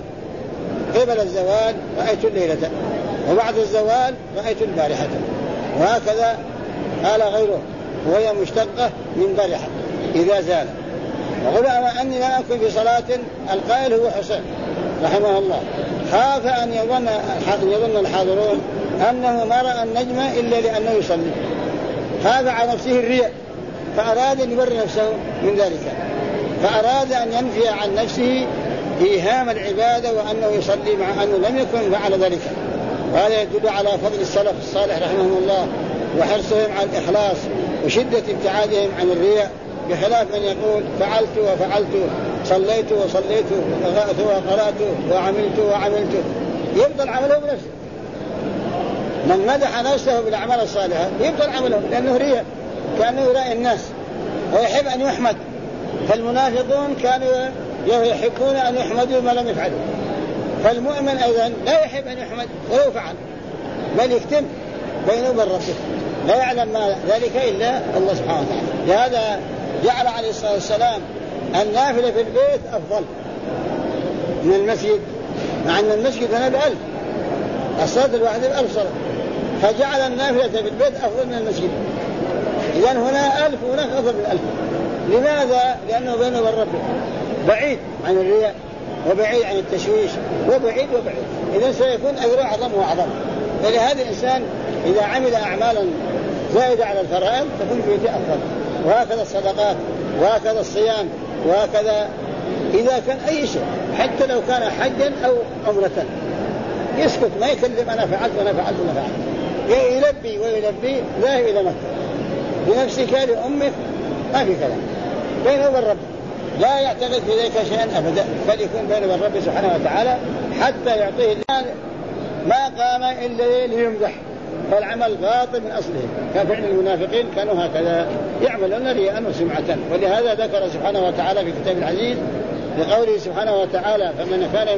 الزوال رأيت الليلة وبعد الزوال رأيت البارحة. وهكذا قال غيره وهي مشتقة من بارحة إذا زال. وقل أما أني لم أكن في صلاة، القائل هو حسين رحمه الله، خاف أن يظن الحاضرون أنه ما رأى النجم إلا لأنه يصلي، خاف على نفسه الرياء فأراد أن يبرر نفسه من ذلك، فأراد أن ينفي عن نفسه إيهام العبادة وأنه يصلي مع أنه لم يكن فعل ذلك. وهذا يدل على فضل السلف الصالح رحمهم الله وحرصهم على الإخلاص وشدة ابتعادهم عن الرياء، بخلاف من يقول فعلت وفعلت، صليت وصليت، قرأت وقرأت، وعملت يبطل عمله بنفسه. من مدح نفسه بالأعمال الصالحة يبطل عمله لأنه رياء، كأنه يرائي الناس ويحب أن يحمد. فالمنافقون كانوا يحبون أن يحمدوا ما لم يفعلوا. فالمؤمن أيضا لا يحب أن يحمد ولو فعل، بل يكتم بينه وبين ربه، لا يعلم ما ذلك إلا الله سبحانه وتعالى. لهذا جعل عليه الصلاة والسلام النافلة في البيت أفضل من المسجد، مع أن المسجد هنا ب1000، الصلاة الواحدة ب1000 صلاة، فجعل النافلة في البيت أفضل من المسجد. إذن هنا 1000 وهناك أفضل من 1000. لماذا؟ لأنه بينه وبين ربه بعيد عن الرياء وبعيد عن التشويش وبعيد. إذن سيكون أجره أعظم وأعظم. فلهذا الإنسان إذا عمل أعمالا زائدة على الفرائض تكون في بيته أفضل. وهكذا الصدقات، وهكذا الصيام، وهكذا إذا كان أي شيء، حتى لو كان حجا أو عمرة، يسكت ما يكلم أنا فعلت وأنا فعلت وأنا فعلت، يلبي ويلبي. ذاهب إلى مكة لنفسك لأمك، ما في كلام، بينه وبين ربه، لا يعتقد في ذلك شيئا أبدا، بل يكون بينه وبين ربه سبحانه وتعالى حتى يعطيه ما قام إلا ليمدح، فالعمل باطل من أصله. كفعل المنافقين كانوا هكذا يعملون رياء وسمعة. ولهذا ذكر سبحانه وتعالى في كتاب العزيز لقوله سبحانه وتعالى: فمن كان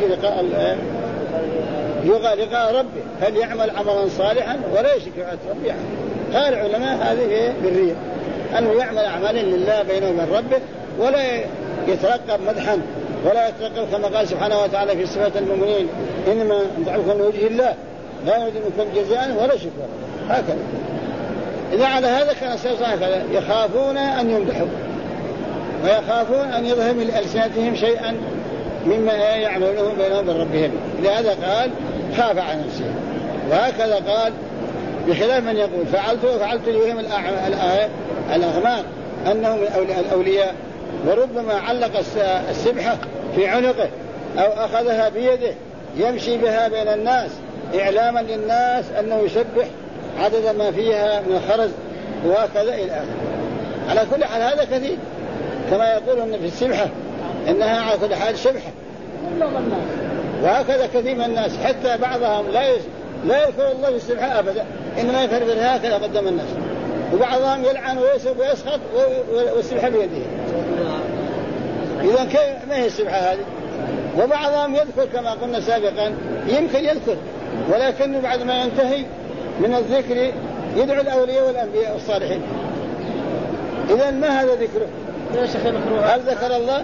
يرجو لقاء ربه فليعمل عملا صالحا ولا يشرك بربه أحدا. قال العلماء هذه بالرياء، أنه يعمل أعمالا لله بينه وبين ربه، ولا يترقب مدحا، ولا يترقب كما قال سبحانه وتعالى في صفات المؤمنين: إنما ندعوكم لوجه الله لا نريد منكم جزاء ولا شكرا. هكذا. إذا على هذا كان السلف هكذا، يخافون أن يمدحوا ويخافون أن يظهر من ألسنتهم شيئا مما يعملونه بينهم وبين ربهم. لهذا قال: خاف على نفسه. وهكذا قال بخلاف من يقول: فعلت ليهم الأغمار أنه من الأولياء، وربما علق السبحة في عنقه أو أخذها بيده يمشي بها بين الناس إعلاما للناس أنه يسبح عدد ما فيها من الخرز، وهكذا إلى آخره. على كل حال هذا كثير، كما يقولون في السبحة إنها على كل حال سبحة، وهكذا كثير من الناس، حتى بعضهم لا يذكر الله في السبحة أبدا، إنما يفرفر هكذا قدام الناس، وبعضهم يلعن ويسب ويسخط والسبحة بيده. إذا كيف ما هي السبحة هذه؟ وبعضهم يذكر كما قلنا سابقا، يمكن يذكر ولكنه بعد ما ينتهي من الذكر يدعو الأولياء والأنبياء والصالحين. إذا ما هذا ذكره؟ هل ذكر الله؟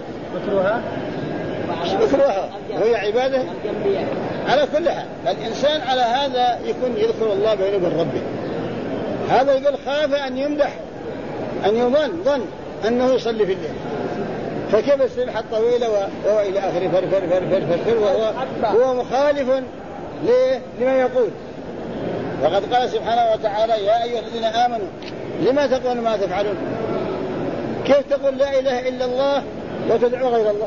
ذكرها وهي عبادة. على كل حال الإنسان على هذا يكون يذكر الله بينه وبين ربه. هذا يقول: خاف أن يمدح، أن يظن أنه يصلي في الليل، فكيف السبحة الطويلة وهو إلى آخره فر وهو مخالف لما يقول. وقد قال سبحانه وتعالى: يا أيها الذين آمنوا لما تقولون ما تفعلون. كيف تقول لا إله إلا الله وتدعو غير الله؟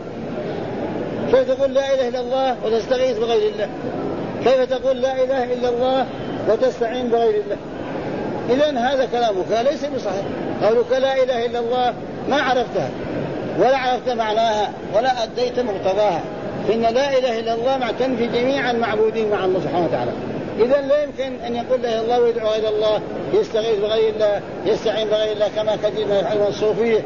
كيف تقول لا إله إلا الله وتستغيث بغير الله؟ كيف تقول لا إله إلا الله وتستعين بغير الله؟ إذن هذا كلامك ليس بصحيح. قولك لا إله إلا الله ما عرفتها ولا عرفت معناها ولا أديت مقتضاها، فإن لا إله إلا الله مع تنفي جميع المعبودين مع الله سبحانه وتعالى. إذن لا يمكن أن يقول لا إله إلا الله ويدعو غير الله، يستغيث بغير الله، يستعين بغير الله، كما كثير ما يفعلون الصوفية.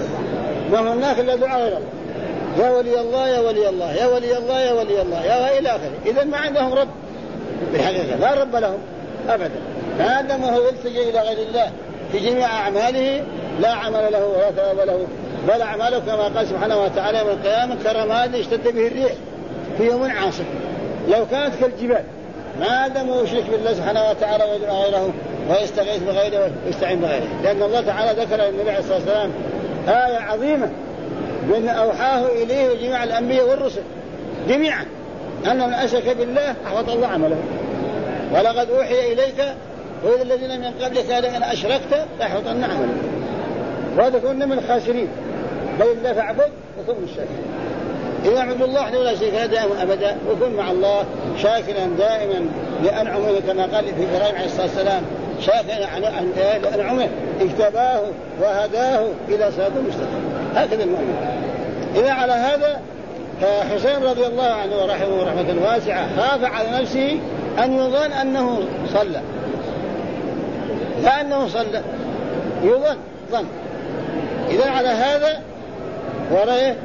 ما هناك إلا دعاء غير الله: يا ولي الله يا ولي الله يا ولي الله يا ولي الله يا إلى آخره. إذن ما عندهم رب بالحقيقة، لا رب لهم أبدا. فآدم وهو يلتجئ إلى غير الله في جميع أعماله لا عمل له ولا ثواب له، بل أعماله كما قال سبحانه وتعالى يوم القيامة كرماد اشتد به الريح في يوم عاصف. لو كانت كالجبال ما دام يشرك بالله سبحانه وتعالى ويدعو غيره ويستغيث بغيره ويستعين بغيره. لأن الله تعالى ذكر للنبي عليه الصلاة والسلام آية عظيمة بأن أوحاه إليه وجميع الأنبياء والرسل جميعا أن من أشرك بالله أحبط الله عمله. ولقد أوحي إليك وإذا الذين من قبلك لئن أشركت ليحبطن عملك وتكون من الخاسرين. بل الله فاعبد وكن من الشاكرين. إذا عبد الله وحده لا شريك له دائما أبدا، وكن مع الله شاكرا دائما لأنعمه، كما قال في إبراهيم عليه الصلاة والسلام: شاكرا لأنعمه اجتباه وهداه إلى صراط مستقيم. هكذا المؤمن. إذا على هذا فحسين رضي الله عنه ورحمه رحمة واسعة خاف على نفسه أن يظن أنه صلى، لا أنه صلى، يظن. إذا على هذا ورأيه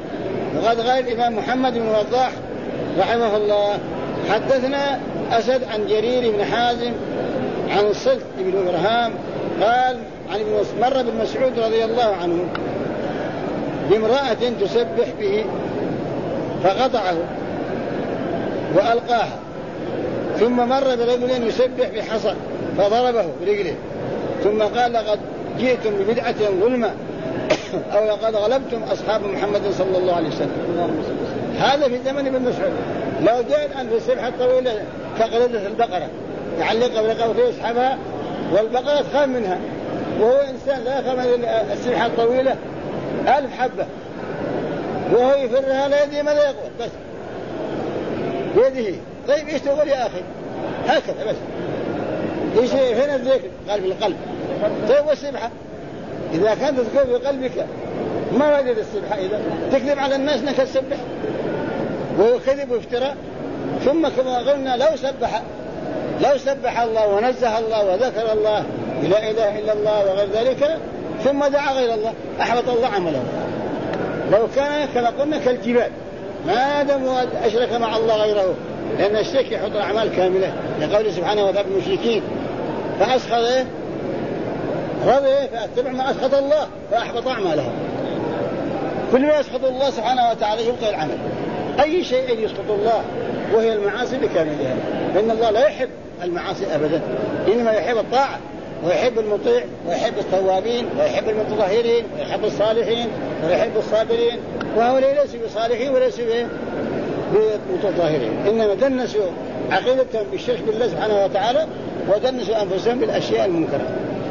وقد قال الإمام محمد بن وضاح رحمه الله حدثنا أسد عن جرير بن حازم عن الصلت بن برهام قال عن مر بن مسعود رضي الله عنه بامرأة تسبح به فقطعه وألقاها، ثم مر برجل يسبح بحصى فضربه برجله، ثم قال لقد جئتم ببدعة ظلمة أو لقد غلبتم أصحاب محمد صلى الله عليه وسلم. هذا في زمن ابن مسعود. لو جاء الآن في السبحة الطويلة كقردة البقرة يعلقها برقبته ويسحبها والبقرة تخاف منها، وهو إنسان لا يخاف من السبحة الطويلة 1000 حبة، وهو يفرها لا يدري ماذا يقول بس بيده. طيب ايش تقول يا أخي؟ هكذا بس ايش هنا الذكر؟ قال في القلب. طيب والسبحة إذا كانت تقول في قلبك ما وجد السبحة، إذا تكذب على الناس انك تسبح، وهو كذب وافتراء. ثم كما قلنا لو سبح الله ونزه الله وذكر الله لا إله إلا الله وغير ذلك ثم دعا غير الله أحبط الله عمله. لو كان كما قلنا كالجبال ما دام أشرك مع الله غيره، لأن الشرك يحط أعمال كاملة لقوله سبحانه وتعالى المشركين فأسخط رضي فأتبع ما أسخط الله فأحبط أعمالهم. كل ما يسخط الله سبحانه وتعالى يبطل العمل. أي شيء يسخط الله وهي المعاصي بكاملها، فإن الله لا يحب المعاصي أبدا، إنما يحب الطاعة ويحب المطيع ويحب التوابين ويحب المتطهرين ويحب الصالحين ويحب الصابرين، وهؤلاء ليسوا بصالحين وليسوا بمتطهرين، إنما دنسوا عقيدتهم بالشرك بالله سبحانه وتعالى ودنسوا أنفسهم بالأشياء المنكرة.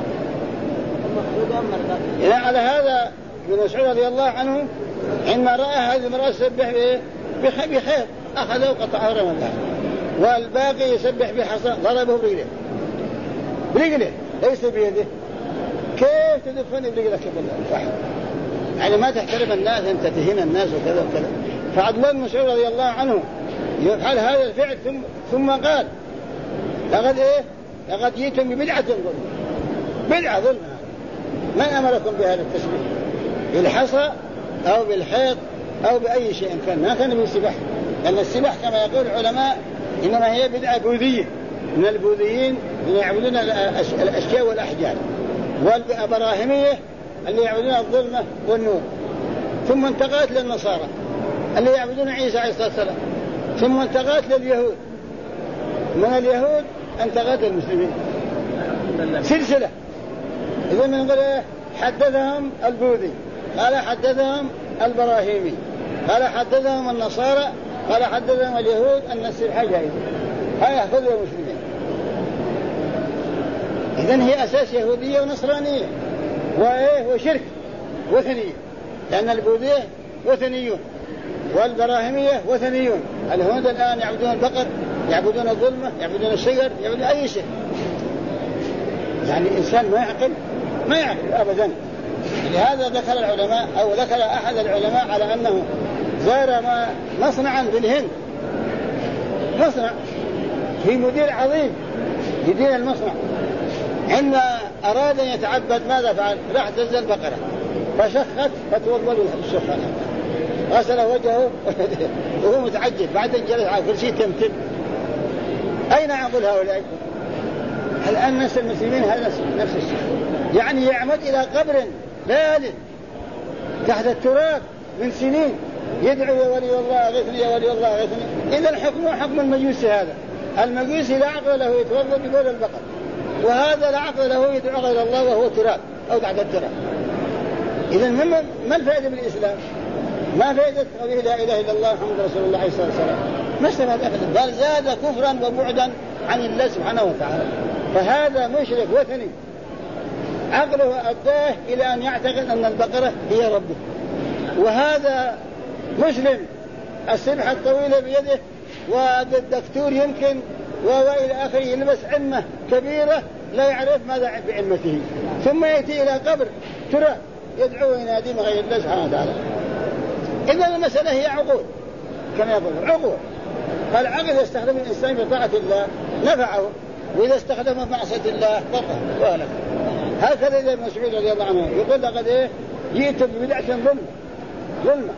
إذا على هذا ابن مسعود رضي الله عنه عندما رأى هذه المرأة تسبح بخير أخذه وقطعه ورمى الله، والباقي يسبح بحصى ضربه برجله ليس بيده. كيف تدفني برجلك بالله؟ يعني ما تحترم الناس، أنت تهين الناس وكذا وكذا. فعبد الله بن مسعود رضي الله عنه يفعل هذا الفعل ثم قال لقد جئتم ببدعة ظلمة. بدعة ظلمة من أمركم بهذا التسبيح؟ بالحصى أو بالحيط أو بأي شيء كان، ما كان بالسباح، لأن السباح كما يقول العلماء إنما هي بدعة بوذية من البوذيين اللي يعبدون الأشياء والأحجار، والبراهمية اللي يعبدون الظلمة والنور، ثم انتقلت للنصارى اللي يعبدون عيسى عليه الصلاة والسلام، ثم انتقلت لليهود، من اليهود انتقلت للمسلمين سلسلة. إذا من قال حدثهم البوذي، قال حدثهم البراهيمي، قال حدثهم النصارى، قال حدثهم اليهود أن السبحة جائزة، هاي يأخذوا المسلمين. إذن هي أساس يهودية ونصرانية وشرك وثنية، لأن البوذية وثنيون والبراهيمية وثنيون. اليهود الآن يعبدون البقر، يعبدون الظلمة، يعبدون الشجر، يعبدون أي شيء. يعني الإنسان ما يعقل أبدا. لهذا ذكر العلماء أو ذكر أحد العلماء على أنه زار مصنعا في الهند، مصنع في مدير عظيم يدير المصنع، عندما أراد أن يتعبد ماذا فعل؟ راح تنزل بقرة فشخت فتوضل الشخة، غسل وجهه وهو متعجب، بعدين جلس على كرسي تمتم. أين عقل هؤلاء؟ الآن الناس المسلمين هذا نفس الشيء، يعني يعمد إلى قبر بال تحت التراب من سنين يدعو يا ولي الله أغثني يا ولي الله أغثني. إذا الحكم حكم المجوسي، هذا المجوسي لا عقل له يتوضأ بقول البقر، وهذا لا عقل له يدعو غير الله وهو تراب أو تحت التراب. إذا ما الفائدة بالإسلام؟ ما فائدة قوله لا إله إلا الله محمد رسول الله عليه الصلاة والسلام؟ ما استفاد أبدا، بل زاد كفرا وبعدا عن الله سبحانه وتعالى. فهذا مشرك وثني عقله أداه إلى أن يعتقد أن البقرة هي ربه. وهذا مسلم السبحة الطويلة بيده والدكتور يمكن وإلى آخره يلبس عمة كبيرة لا يعرف ماذا بعمته، ثم يأتي إلى قبر ترى يدعو وينادي من غير الله سبحانه وتعالى. إذن المسألة هي عقول كما يقول عقول. فالعقل إذا استخدم الإنسان بطاعة الله نفعه، وإذا استخدمه بمعصية الله ضره وهلك. هكذا ابن مسعود رضي الله عنه يقول لقد جئت ببدعة ظلمة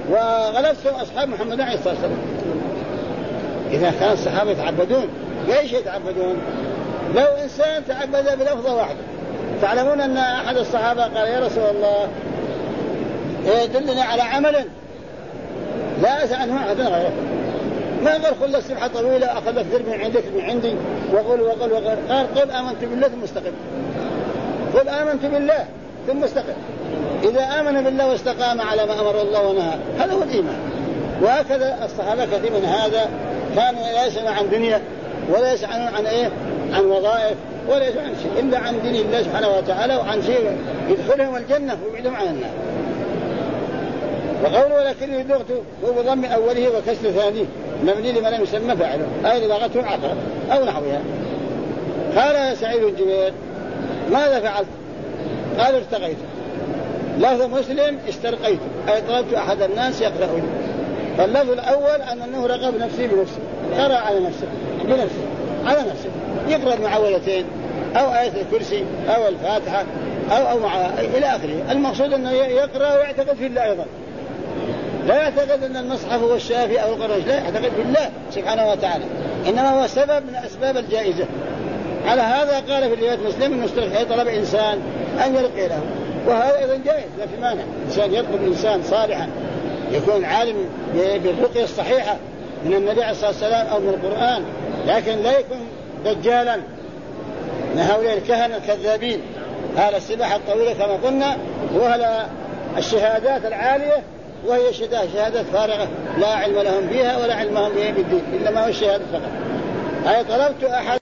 وغلبتم أصحاب محمد عليه الصلاة والسلام. إذا كان الصحابة يتعبدون ليش يتعبدون؟ لو إنسان تعبد بلفظة واحدة. تعلمون أن أحد الصحابة قال يا رسول الله يدلنا على عمل لا أسأل عنه أحد غيره. ما قال خل السبحة طويلة أخذ لك ذرب من عندك من عندي وقل. قال قل آمنت بالله ثم استقم. قل آمنت بالله ثم استقم. إذا آمن بالله واستقام على ما أمر الله ونهى هذا هو الإيمان. وهكذا الصحابة كثير من هذا كانوا لا يسألون عن دنيا ولا يسألون عن عن وظائف ولا يسألون عن شيء إلا عن دين الله سبحانه وتعالى وعن شيء يدخلهم الجنة ويبعدهم عن النار. وقوله ولكن يدغت هو بضم أوله وكسر ثانيه مبني لما لم يسمى فاعله أي لغته عقرب أو نحوها. قال يا سعيد بن جبير ماذا فعلت؟ قال ارتقيت. لفظ مسلم استرقيت أي طلبت أحد الناس يقرأ. فاللفظ الأول أنه رغب نفسي بنفسه قرأ على نفسه بنفسه على نفسه يقرأ معوذتين أو آية الكرسي أو الفاتحة أو إلى آخره. المقصود أنه يقرأ ويعتقد في الله أيضا. لا يعتقد أن المصحف هو الشافي أو القرآن لا يعتقد في الله سبحانه وتعالى إنما هو سبب من أسباب الجائزة. على هذا قال في رواية مسلم أنه استرقي طلب إنسان أن يرقي له وهذا أيضا جائز لا في مانع. إنسان يطلب إنسان صالحا يكون عالم بالرقية الصحيحة من النبي عليه الصلاة والسلام أو من القرآن لكن لا يكون دجالا من هؤلاء الكهنة الكذابين. هذا السباحة الطويلة كما قلنا وهذا الشهادات العالية وهي شهادات فارغة لا علم لهم فيها ولا علمهم به بالدين إلا ما هو الشهادة فقط. أي طلبت أحد